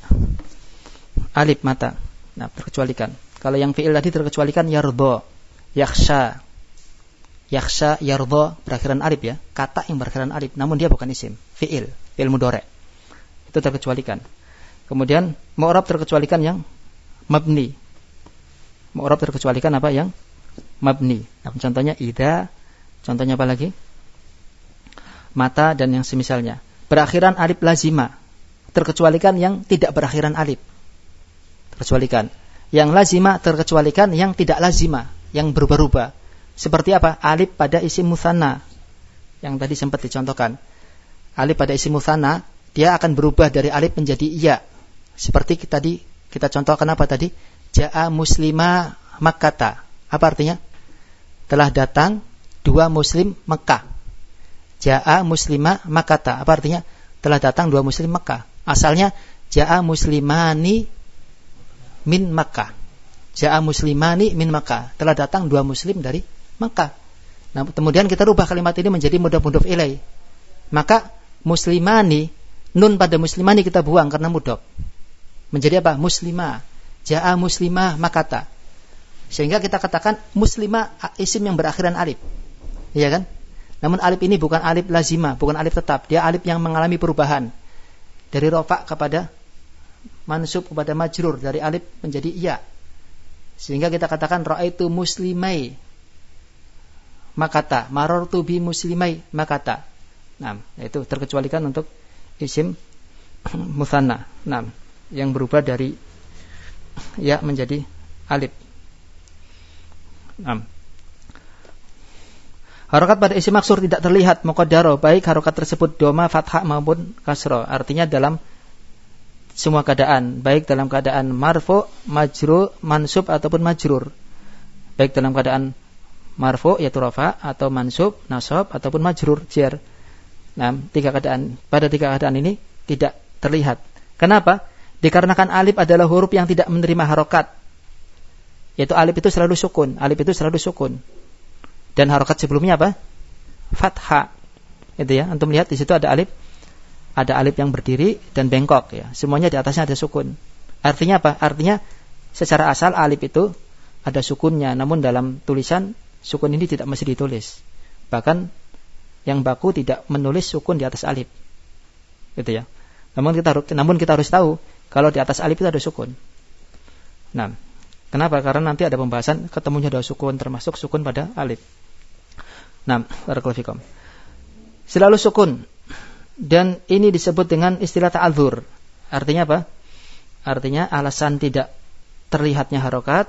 alif, mata. Nah, terkecualikan. Kalau yang fi'il tadi terkecualikan yardha, yakhsha, yardha berakhiran alif, ya, kata yang berakhiran alif, namun dia bukan isim, fi'il mudhari', itu terkecualikan. Kemudian mu'rab terkecualikan yang mabni. Mu'rab terkecualikan apa? Yang mabni. Nah, contohnya idza, contohnya apa lagi? Mata dan yang semisalnya. Berakhiran alif lazimah, terkecualikan yang tidak berakhiran alif. Terkecualikan. Yang lazimah terkecualikan yang tidak lazimah, yang berubah-ubah. Seperti apa? Alif pada isim mutsanna, yang tadi sempat dicontohkan. Alif pada isim mutsanna, dia akan berubah dari alif menjadi iya. Seperti kita contohkan apa tadi? Ja'a muslima Makkata. Apa artinya? Telah datang 2 muslim Mekah. Ja'a muslima Makkata. Apa artinya? Telah datang 2 muslim Mekah. Asalnya Ja'a muslimani min Makkah. Ja'a muslimani min Makkah. Telah datang 2 muslim dari Makkah. Nah, kemudian kita rubah kalimat ini menjadi mudhaf ilaih. Maka muslimani, nun pada muslimani kita buang karena mudhaf. Menjadi apa? Muslimah. Ja'a muslimah Makkata. Sehingga kita katakan muslimah isim yang berakhiran alif. Iya kan? Namun alif ini bukan alif lazimah, bukan alif tetap. Dia alif yang mengalami perubahan. Dari rafa kepada mansub kepada majrur, dari alif menjadi iya. Sehingga kita katakan ra'aitu muslimai Makkata, marartu bi muslimai Makkata. Nah, itu terkecualikan untuk isim mutsanna. Nah, yang berubah dari ya menjadi alif. Harokat pada isim maksur tidak terlihat muqaddarah, baik harokat tersebut dhamma, fathah maupun kasrah. Artinya dalam semua keadaan, baik dalam keadaan marfu, majrur, mansub ataupun majrur. Baik dalam keadaan marfu yaitu rafa, atau mansub, nasab ataupun majrur, jar. Nah, 3 keadaan. Pada 3 keadaan ini tidak terlihat. Kenapa? Dikarenakan alif adalah huruf yang tidak menerima harokat. Yaitu alif itu selalu sukun. Alif itu selalu sukun. Dan harokat sebelumnya apa? Fathah. Itu ya. Antum lihat di situ ada alif. Ada alif yang berdiri dan bengkok, ya. Semuanya di atasnya ada sukun. Artinya apa? Artinya secara asal alif itu ada sukunnya. Namun dalam tulisan sukun ini tidak mesti ditulis. Bahkan yang baku tidak menulis sukun di atas alif. Gitu ya. Namun kita harus tahu kalau di atas alif itu ada sukun. Nah, kenapa? Karena nanti ada pembahasan ketemunya ada sukun, termasuk sukun pada alif. Nah, barakallahu fikum. Selalu sukun. Dan ini disebut dengan istilah ta'adzur. Artinya apa? Artinya alasan tidak terlihatnya harokat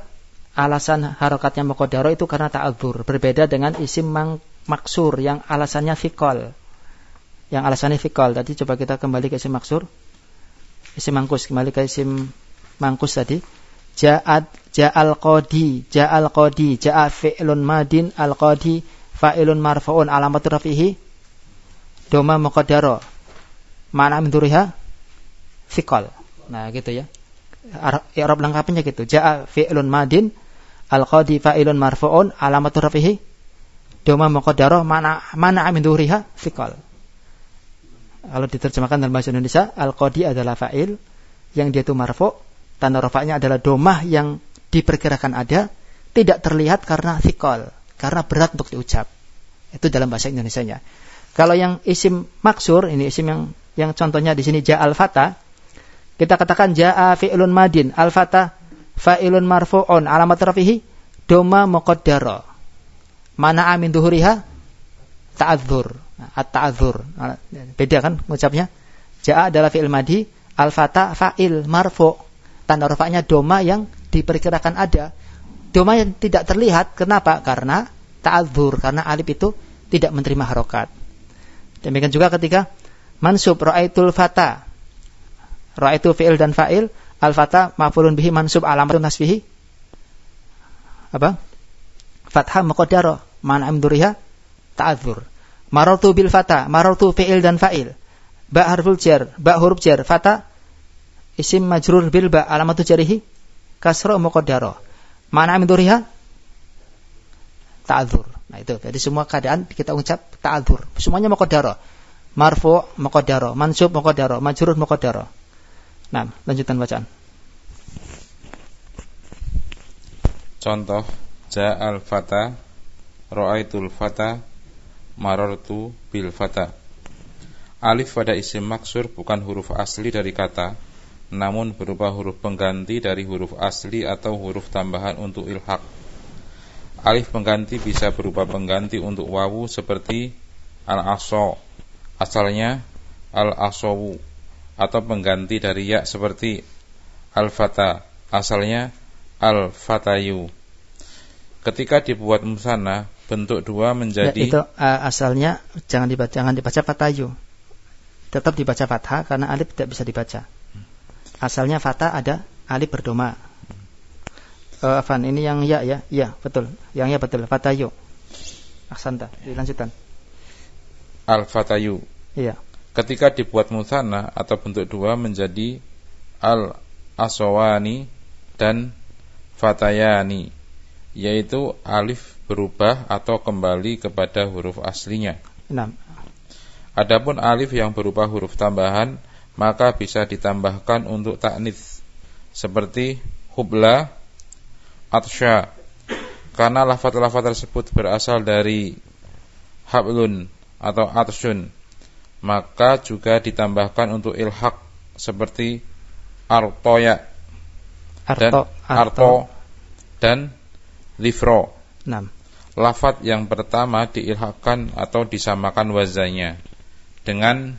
alasan harokatnya muqaddarah itu karena ta'adzur. Berbeda dengan isim maksur yang alasannya fiqol. Yang alasannya fiqol. Tadi coba kita kembali ke isim maksur. Isim mangkus, kembali ke isim mangkus tadi. Ja'al qadi, ja'a fi'lun madin, al qadi fa'ilun marfu'un, alamatu rafihi doma muqaddarah. Ma'na min dzuriha fiqol. Nah, gitu ya. I'rab lengkapnya gitu. Ja'a fi'lun madin, al qadi fa'ilun marfu'un, alamatu rafihi doma muqaddarah, ma'na min dzuriha fiqol. Kalau diterjemahkan dalam bahasa Indonesia, al-qadi adalah fa'il yang dia itu marfu', tanda rafa'nya adalah domah yang diperkirakan ada, tidak terlihat karena thiqal, karena berat untuk diucap. Itu dalam bahasa Indonesianya. Kalau yang isim maksur, ini isim yang contohnya di sini ja'al fata, kita katakan ja'a fi'lun madin, al-fata fa'ilun marfu'un, alamat rafihi doma muqaddarah. Mana'a min dhuhuriha ta'adzur. At-ta'adzur. Beda kan ngucapnya? Ja'a adalah fi'il madi, al-fata fa'il marfu'. Tanda rafa'nya doma yang diperkirakan ada. Doma yang tidak terlihat. Kenapa? Karena ta'adzur, karena alif itu tidak menerima harokat. Demikian juga ketika mansub ra'aitul fata. Ra'aitu fi'il dan fa'il, al-fata maf'ulun bihi mansub alamatun nasbihi apa? Fathah muqaddarah, ma'na amduriha ta'adzur. Marartu bil fata, marartu fi'il dan fa'il. Ba harful jar, ba huruf jar, fata isim majrur bil ba, alamatu jarihi kasra muqaddarah. Ma'na min dzuriha ta'adzur. Nah itu, jadi semua keadaan kita ucap ta'adzur. Semuanya muqaddarah. Marfu' muqaddarah, mansub muqaddarah, majrur muqaddarah. Nah, lanjutan bacaan. Contoh, ja'al fata, ra'aitul fata, marartu bil fata. Alif pada isim maksur bukan huruf asli dari kata, namun berupa huruf pengganti dari huruf asli atau huruf tambahan untuk ilhaq. Alif pengganti bisa berupa pengganti untuk wawu seperti al-aso, asalnya al-asowu, atau pengganti dari ya seperti al-fata, asalnya al-fatayu. Ketika dibuat musanna, bentuk dua menjadi ya, itu asalnya jangan dibaca fatayu. Tetap dibaca fathah karena alif tidak bisa dibaca. Asalnya fata ada alif berdoma. Afan, ini yang ya. Ya, betul. Yang ya betul, fatayu. Ahsanta. Dilanjutkan. Al-fatayu. Iya. Ketika dibuat musanna atau bentuk dua menjadi al-aswani dan fatayani, yaitu alif berubah atau kembali kepada huruf aslinya. 6. Adapun alif yang berupa huruf tambahan maka bisa ditambahkan untuk ta'nits seperti hubla, atsya. Karena lafaz-lafaz tersebut berasal dari hablun atau atsyun, maka juga ditambahkan untuk ilhaq seperti artoya dan arto dan lifro. 6. Lafaz yang pertama diilhaqkan atau disamakan wazannya dengan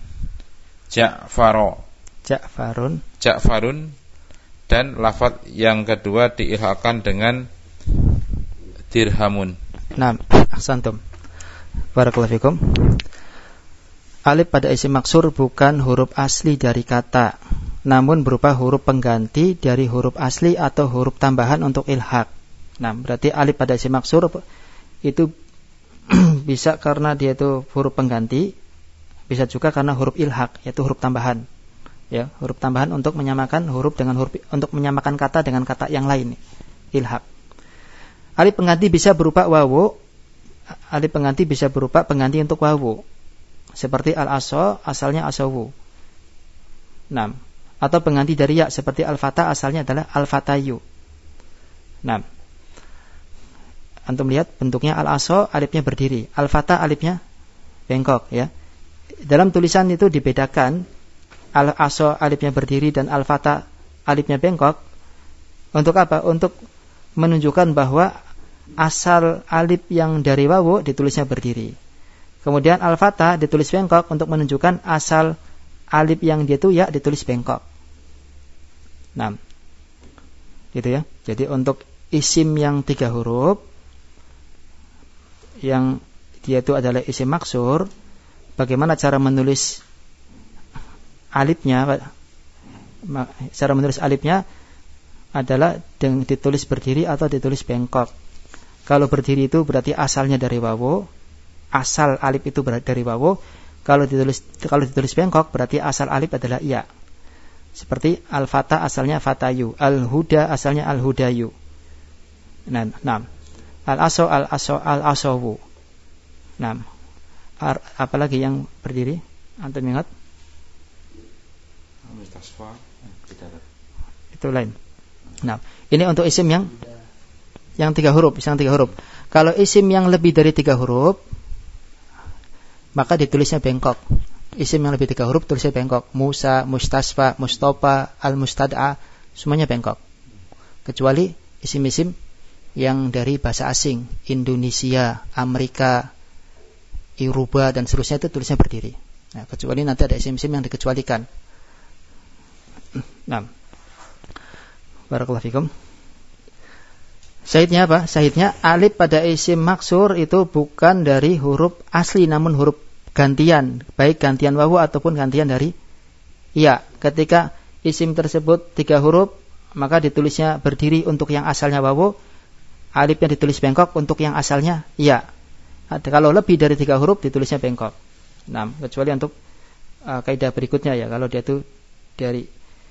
Ja'farun, dan lafaz yang kedua diilhaqkan dengan dirhamun. Nah, ahsantum. Barakallahu fikum. Alif pada isim maksur bukan huruf asli dari kata, namun berupa huruf pengganti dari huruf asli atau huruf tambahan untuk ilhaq. Nah, berarti alif pada isim maksur itu bisa karena dia itu huruf pengganti, bisa juga karena huruf ilhaq, yaitu huruf tambahan. Ya, huruf tambahan untuk menyamakan huruf dengan huruf, untuk menyamakan kata dengan kata yang lain. Ilhaq. Alif pengganti bisa berupa wawu. Alif pengganti bisa berupa pengganti untuk wawu. Seperti al-aso, asalnya asawu. 6. Atau pengganti dari ya, seperti al-fata, asalnya adalah al-fatayu. 6. Antum lihat bentuknya al-aso, alifnya berdiri. Al-fata, alifnya bengkok, ya. Dalam tulisan itu dibedakan al-aso alifnya berdiri dan al-fata alifnya bengkok. Untuk apa? Untuk menunjukkan bahwa asal alif yang dari wawu ditulisnya berdiri. Kemudian al-fata ditulis bengkok untuk menunjukkan asal alif yang dia itu ya ditulis bengkok. 6. Gitu ya. Jadi untuk isim yang 3 huruf, yang dia itu adalah isim maksur, bagaimana cara menulis alifnya? Cara menulis alifnya adalah ditulis berdiri atau ditulis bengkok. Kalau berdiri itu berarti asalnya dari wawu, asal alif itu dari wawu. Kalau ditulis bengkok berarti asal alif adalah ya. Seperti al-fata asalnya fatayu, al-huda asalnya al-hudayu. Nah, al-asawu. Nah, apalagi yang berdiri? Antum ingat? Itu lain. Nah, ini untuk isim yang 3 huruf, Kalau isim yang lebih dari 3 huruf, maka ditulisnya bengkok. Isim yang lebih 3 huruf tulisnya bengkok. Musa, Mustasfa, Mustafa, Al-Mustad'a, semuanya bengkok. Kecuali isim-isim yang dari bahasa asing, Indonesia, Amerika, Eropa dan seterusnya, itu tulisnya berdiri. Nah, kecuali nanti ada isim-isim yang dikecualikan. Nah, barakallahu fikum. Syahidnya apa? Syahidnya alif pada isim maksur itu bukan dari huruf asli, namun huruf gantian, baik gantian wawu ataupun gantian dari ya. Ketika isim tersebut 3 huruf, maka ditulisnya berdiri untuk yang asalnya wawu, alifnya ditulis bengkok untuk yang asalnya ya. Kalau lebih dari 3 huruf ditulisnya bengkok. Nah, kecuali untuk kaidah berikutnya ya, kalau dia itu dari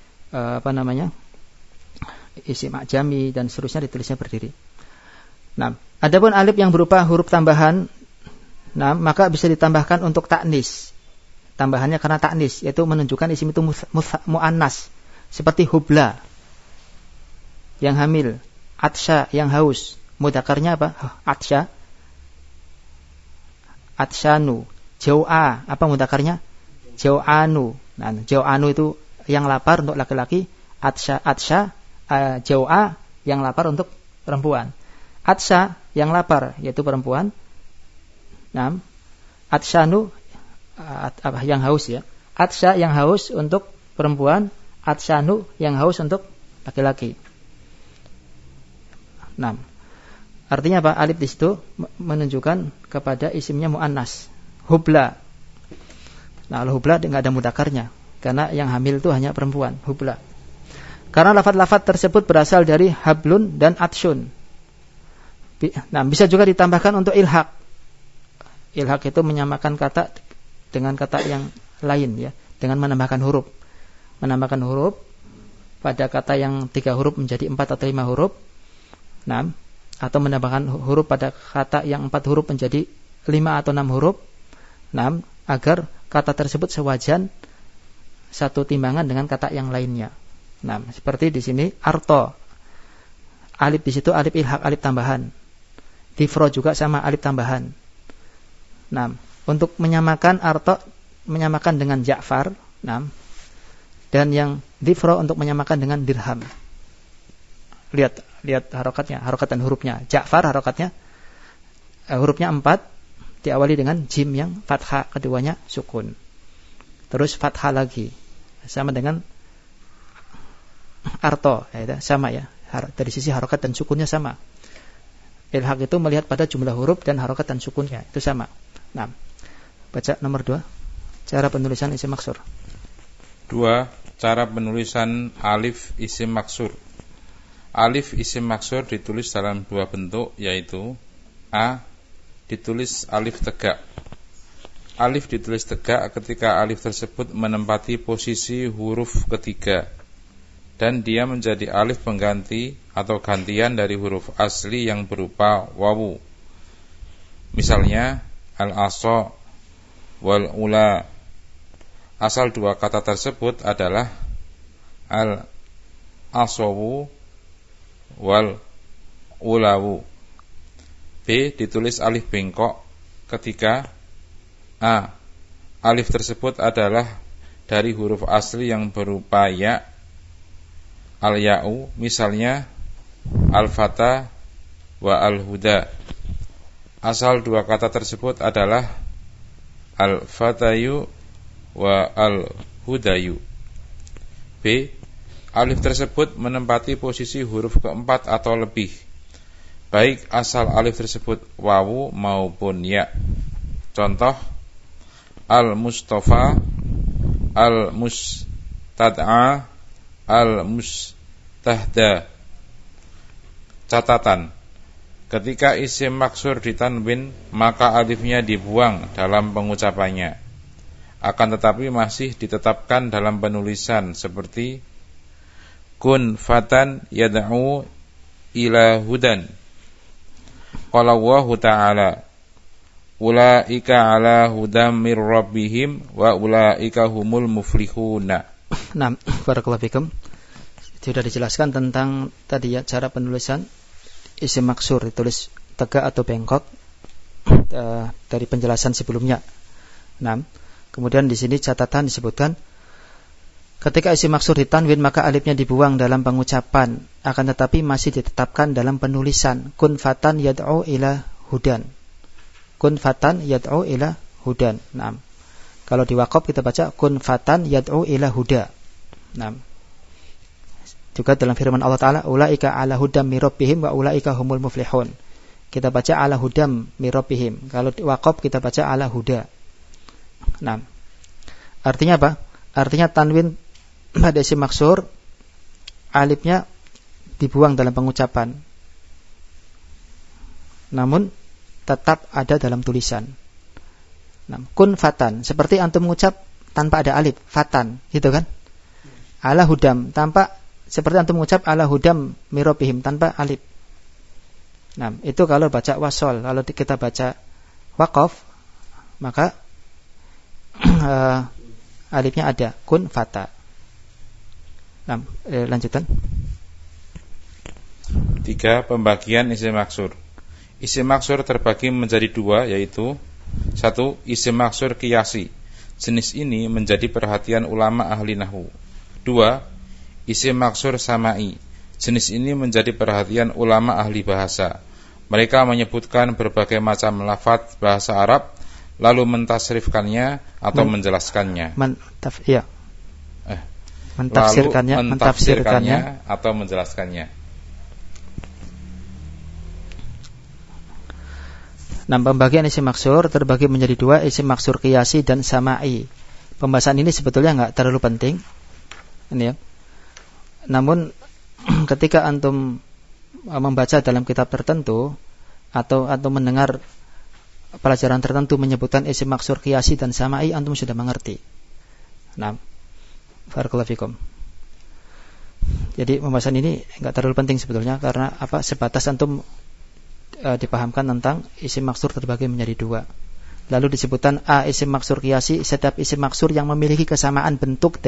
isim ajami dan seterusnya ditulisnya berdiri. Nah, adapun alif yang berupa huruf tambahan, nah, maka bisa ditambahkan untuk ta'nis. Tambahannya karena ta'nis, yaitu menunjukkan isim itu mu'annas. Seperti hubla, yang hamil. Atsya, yang haus. Mudzakarnya apa? Atsya. Atsyanu. Jau'a, apa mudzakarnya? Jau'anu. Nah, jau'anu itu yang lapar untuk laki-laki. Atsya. Jau'a, yang lapar untuk perempuan. Atsya, yang lapar, yaitu perempuan. Nah, atsyanu, yang haus ya. Atsya, yang haus untuk perempuan. Atsyanu, yang haus untuk laki-laki. Nah, artinya apa? Alif di situ menunjukkan kepada isimnya muannas. Hubla. Nah, hubla enggak ada mudzakarnya, karena yang hamil itu hanya perempuan. Hubla. Karena lafaz-lafaz tersebut berasal dari hablun dan atsyun. Nah, bisa juga ditambahkan untuk ilhaq. Ilhaq itu menyamakan kata dengan kata yang lain ya, dengan menambahkan huruf. Menambahkan huruf pada kata yang 3 huruf menjadi 4 atau 5 huruf. Nah, atau menambahkan huruf pada kata yang 4 huruf menjadi 5 atau 6 huruf. Nah, agar kata tersebut sewajan satu timbangan dengan kata yang lainnya. Nah, seperti di sini arto. Alif di situ alif ilhaq, alif tambahan. Difro juga sama alif tambahan. Nah, untuk menyamakan arto menyamakan dengan Ja'far, nah, dan yang difro untuk menyamakan dengan dirham. Lihat harokatnya, harokat dan hurufnya. Ja'far harokatnya hurufnya 4, diawali dengan jim yang fathah, keduanya sukun. Terus fathah lagi. Sama dengan arto, ya, sama ya. Dari sisi harokat dan sukunnya sama. Ilhaq itu melihat pada jumlah huruf dan harokat dan sukunnya, itu sama. Nah, baca nomor 2. Cara penulisan isim maksur. 2. Cara penulisan alif isim maksur. Alif isim maksur ditulis dalam 2 bentuk, yaitu A. Ditulis alif tegak. Alif ditulis tegak ketika alif tersebut menempati posisi huruf ketiga, dan dia menjadi alif pengganti atau gantian dari huruf asli yang berupa wawu. Misalnya al-asa wal-ula. Asal 2 kata tersebut adalah al-asawu wal-ulawu. B. Ditulis alif bengkok ketika A. Alif tersebut adalah dari huruf asli yang berupa ya, al-ya'u, misalnya al-fata wa al-huda. Asal 2 kata tersebut adalah al-fatayu wa al-hudayu. B. Alif tersebut menempati posisi huruf keempat atau lebih, baik asal alif tersebut wawu maupun ya. Contoh al-mustafa, al-mustad'a, al-mustahda. Catatan: ketika isim maksur ditanwin, maka alifnya dibuang dalam pengucapannya. Akan tetapi masih ditetapkan dalam penulisan, seperti kun fatan yad'u ila hudan. Qala Allahu ta'ala ulaika ala hudam mir rabbihim wa ulaika humul muflihuna. Nah, barakallahu fikum. Sudah dijelaskan tentang tadi ya cara penulisan isim maksur, ditulis tegak atau bengkok dari penjelasan sebelumnya. Nah, kemudian di sini catatan disebutkan ketika isim maksur ditanwin maka alifnya dibuang dalam pengucapan, akan tetapi masih ditetapkan dalam penulisan. Kun fatan yad'u ila hudan. Kun fatan yad'u ila hudan. Nah, kalau di waqaf kita baca kun fatan yad'u ila huda. Nah, juga dalam firman Allah Ta'ala ulaika ala hudam mir rabbihim wa ulaika humul muflihun. Kita baca ala hudam mir rabbihim. Kalau di waqaf kita baca ala huda. Nah, artinya apa? Artinya tanwin pada isim maksur alifnya dibuang dalam pengucapan, namun tetap ada dalam tulisan. Nah, kun fatan, seperti antum mengucap tanpa ada alif, fatan, gitu kan? Ala hudam, tanpa, seperti antum mengucap ala hudam mirobihim, tanpa alif. Nah, itu kalau baca wasol. Kalau kita baca waqaf, maka alifnya ada, kun fata. Nah, lanjutan. 3. Pembagian isim maksur. Isim maksur terbagi menjadi 2, yaitu 1. Isim maksur qiyasi. Jenis ini menjadi perhatian ulama ahli nahwu. 2. Isim maksur sama'i. Jenis ini menjadi perhatian ulama ahli bahasa. Mereka menyebutkan berbagai macam lafaz bahasa Arab, lalu mentasrifkannya atau menjelaskannya. Mentafsirkannya atau menjelaskannya. Nah, pembagian isim maksur terbagi menjadi 2, isim maksur qiyasi dan sama'i. Pembahasan ini sebetulnya enggak terlalu penting. Ini ya. Namun ketika antum membaca dalam kitab tertentu atau mendengar pelajaran tertentu menyebutkan isim maksur qiyasi dan sama'i, antum sudah mengerti. Nah, barakallahu fikum. Jadi pembahasan ini enggak terlalu penting sebetulnya, karena apa? Sebatas antum dipahamkan tentang isim maksur terbagi menjadi 2. Lalu disebutkan A isim maksur qiyasi, setiap isim maksur yang memiliki kesamaan bentuk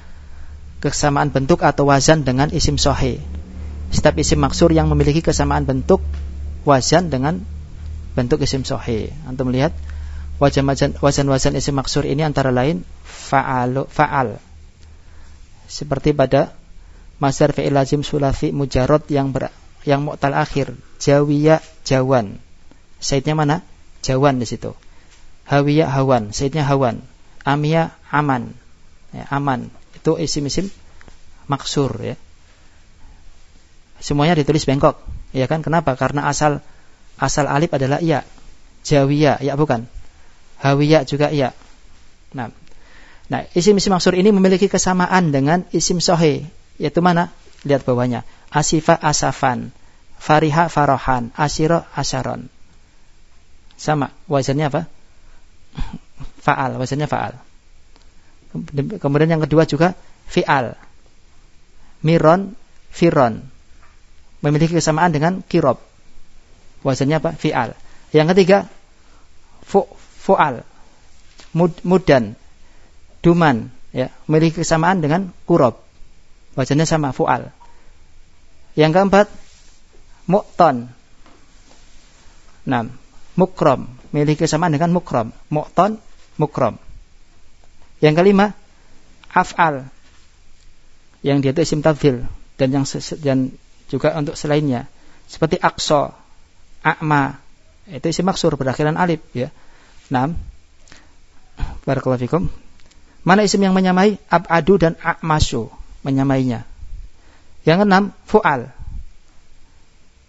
atau wazan dengan isim sahih. Setiap isim maksur yang memiliki kesamaan bentuk wazan dengan bentuk isim sahih. Antum melihat wazan-wazan isim maksur ini antara lain fa'al. Seperti pada masdar fi'il lazim sulasi mujarrad yang mu'tal akhir, jawiyah jawan. Saidnya mana? Jawan di situ. Hawiyah hawan, saidnya hawan. Amiyah aman. Ya, aman. Itu isim-isim maksur ya. Semuanya ditulis bengkok, ya kan? Kenapa? Karena asal alif adalah iya. Jawiyah, ya bukan. Hawiyah juga iya. Nah, isim-isim maksur ini memiliki kesamaan dengan isim sahih, yaitu mana? Lihat bawahnya. Asifa asafan, fariha farohan, asiro asaron. Sama, wazannya apa? Fa'al, wazannya fa'al. Kemudian yang kedua juga fi'al. Miron, firon. Memiliki kesamaan dengan kirob. Wazannya apa? Fi'al. Yang ketiga fu'al. Mudan, duman, ya, memiliki kesamaan dengan kurob. Wazannya sama, fu'al. Yang keempat mu'ton. Nah, mukrom, memiliki kesamaan dengan mukrom. Mu'ton, mukrom. Yang kelima af'al, yang dia itu isim tafdhil, dan juga untuk selainnya, seperti aqsa, a'ma, itu isim maksur berakhiran alif ya. 6. Barakallahu fikum. Mana isim yang menyamai? Ab'adu dan a'masu, menyamainya. Yang 6 fu'al.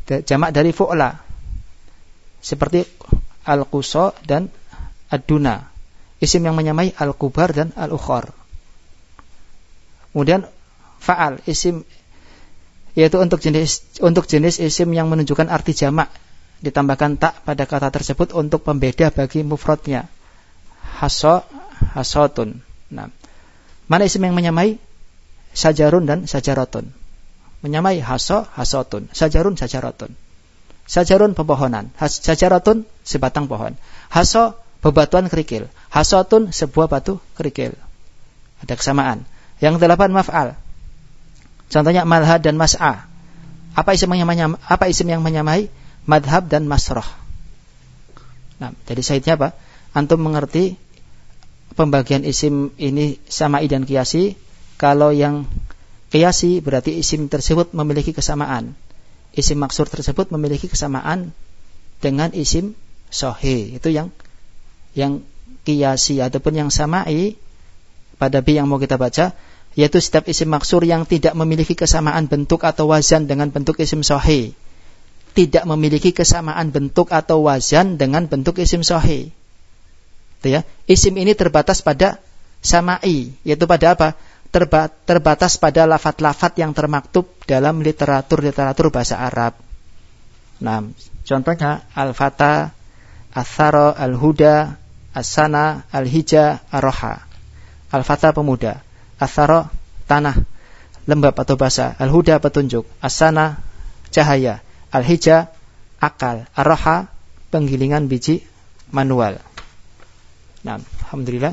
jamak dari fu'la. Seperti al-qusa dan ad-duna. Isim yang menyamai al-kubar dan al-ukhar. Kemudian fa'al, isim yaitu untuk jenis isim yang menunjukkan arti jamak, ditambahkan tak pada kata tersebut untuk pembeda bagi mufradnya. Hasotun. Nah, mana isim yang menyamai? Sajarun dan sajaratun. Menyamai hasotun, sajarun, sajaratun. Sajarun pepohonan, sajaratun sebatang pohon. Haso bebatuan kerikil, hasotun sebuah batu kerikil. Ada kesamaan. Yang 8 maf'al. Contohnya malhad dan mas'a. Apa isim yang menyamai? Madhab dan masrah. Nah, jadi syaitnya apa? Antum mengerti pembagian isim ini sama'i dan qiyasi. Kalau yang qiyasi berarti isim tersebut memiliki kesamaan. Isim maksur tersebut memiliki kesamaan dengan isim sahih. Itu yang qiyasi. Ataupun yang sama'i pada B yang mau kita baca, yaitu setiap isim maksur yang tidak memiliki kesamaan bentuk atau wazan dengan bentuk isim sahih. Tidak memiliki kesamaan bentuk atau wazan dengan bentuk isim sahih. Itu ya. Isim ini terbatas pada sama'i, yaitu pada apa? Terbatas pada lafat-lafat yang termaktub dalam literatur bahasa Arab. Nah, contohnya al-fata, al-thara, al-huda, as-sana, al-hija, ar-roha. Al-fata pemuda, al-thara tanah, lembab atau basah, al-huda petunjuk, as-sana cahaya, al-hija akal, ar-roha penggilingan biji manual. Nah, alhamdulillah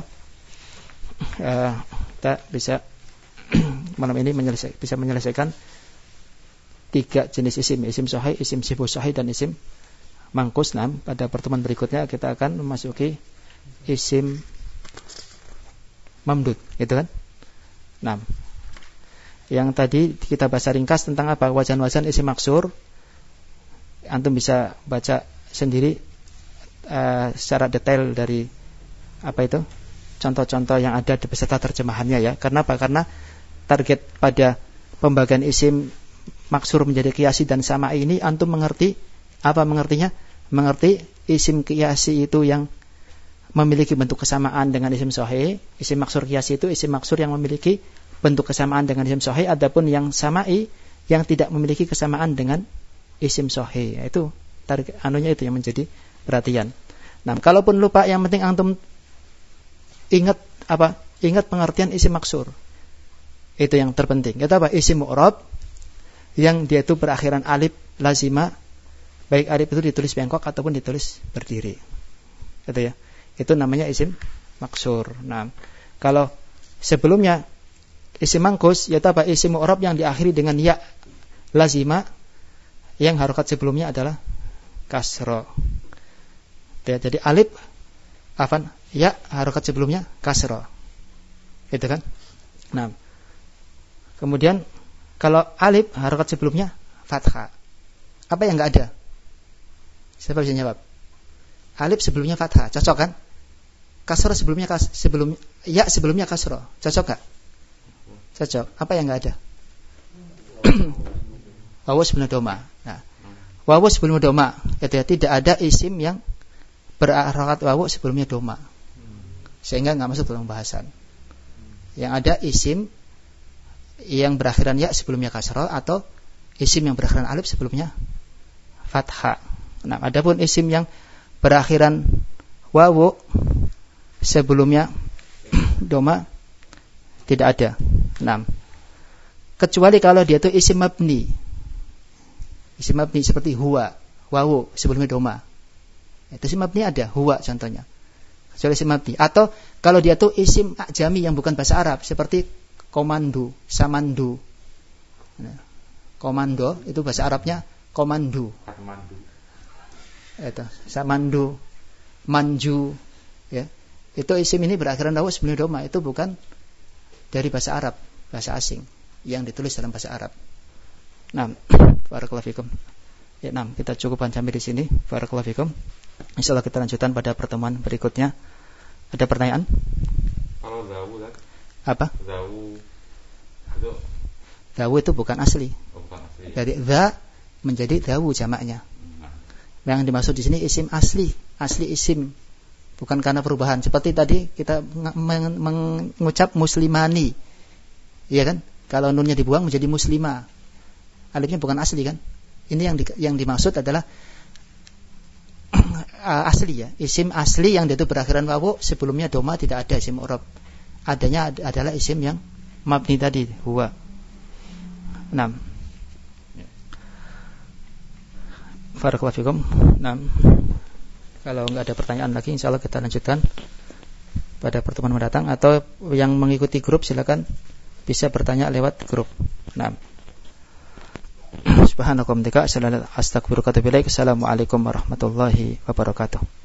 kita bisa malam ini bisa menyelesaikan 3 jenis isim sahih, isim sibuk sahih dan isim mangkus. Nah, pada pertemuan berikutnya kita akan memasuki isim mamdud, gitu kan? Nah, yang tadi kita bahas ringkas tentang apa? Wazan-wazan isim maksur. Antum bisa baca sendiri secara detail dari apa itu? Contoh-contoh yang ada beserta terjemahannya ya. Karena apa? Karena target pada pembagian isim maksur menjadi qiyasi dan sama'i ini antum mengerti apa mengertinya? Mengerti isim qiyasi itu yang memiliki bentuk kesamaan dengan isim sahih. Isim maksur qiyasi itu isim maksur yang memiliki bentuk kesamaan dengan isim sahih, adapun yang sama'i yang tidak memiliki kesamaan dengan isim sahih. Itu target anunya itu yang menjadi perhatian. Nah, kalaupun lupa, yang penting antum ingat apa? Ingat pengertian isim maksur. Itu yang terpenting. Itu apa? Isim mu'rab yang dia itu berakhiran alif lazimah, baik alif itu ditulis bengkok ataupun ditulis berdiri. Gitu ya. Itu namanya isim maksur. Nah, kalau sebelumnya isim mangkus yaitu apa? Isim mu'rab yang diakhiri dengan ya lazimah yang harokat sebelumnya adalah kasra. Ya, jadi alif afan ya harokat sebelumnya kasra. Gitu kan? Nah, kemudian kalau alif harokat sebelumnya fathah. Apa yang enggak ada? Siapa bisa jawab? Alif sebelumnya fathah, cocok kan? Kasra sebelumnya ya sebelumnya kasra, cocok enggak? Cocok. Apa yang enggak ada? Wawu sebelum doma. Nah, wawu sebelum doma, itu ya, tidak ada isim yang berharokat wawu sebelumnya doma. Sehingga enggak masuk dalam bahasan. Yang ada isim yang berakhiran ya sebelumnya kasra atau isim yang berakhiran alif sebelumnya fathah. Nah, adapun isim yang berakhiran wawu sebelumnya doma tidak ada. Nah, kecuali kalau dia itu isim mabni. Isim mabni seperti huwa, wawu sebelumnya doma. Itu isim mabni ada, huwa contohnya. Kecuali isim mabni. Atau kalau dia itu isim ajami yang bukan bahasa Arab seperti komando, samandu. Nah, komando itu bahasa Arabnya komandu. Itu samandu, manju, ya. Itu isim ini berakhiran wawu sebelum doma, itu bukan dari bahasa Arab, bahasa asing yang ditulis dalam bahasa Arab. Nah, barakallahu fikum. Ya, nah, kita cukupkan sampai di sini. Barakallahu fikum. Insyaallah kita lanjutkan pada pertemuan berikutnya. Ada pertanyaan? Kalau zawu kan? Apa? Zawu itu bukan asli. Bukan asli. Dari za menjadi dawu jamaknya. Yang dimaksud di sini isim asli isim, bukan karena perubahan. Seperti tadi kita mengucap muslimani, iya kan? Kalau nunnya dibuang menjadi muslimah, alifnya bukan asli kan? Ini yang dimaksud adalah asli ya, isim asli yang itu berakhiran wawu, sebelumnya doma, tidak ada isim i'rab. Adanya adalah isim yang mabni tadi, huwa. 6. Barakallahu fikum. 6. Kalau enggak ada pertanyaan lagi, insyaallah kita lanjutkan pada pertemuan mendatang, atau yang mengikuti grup silakan bisa bertanya lewat grup. 6. Subhanallahi wa bihamdihi, astaghfiruka wa atubu ilaik. Assalamualaikum warahmatullahi wabarakatuh.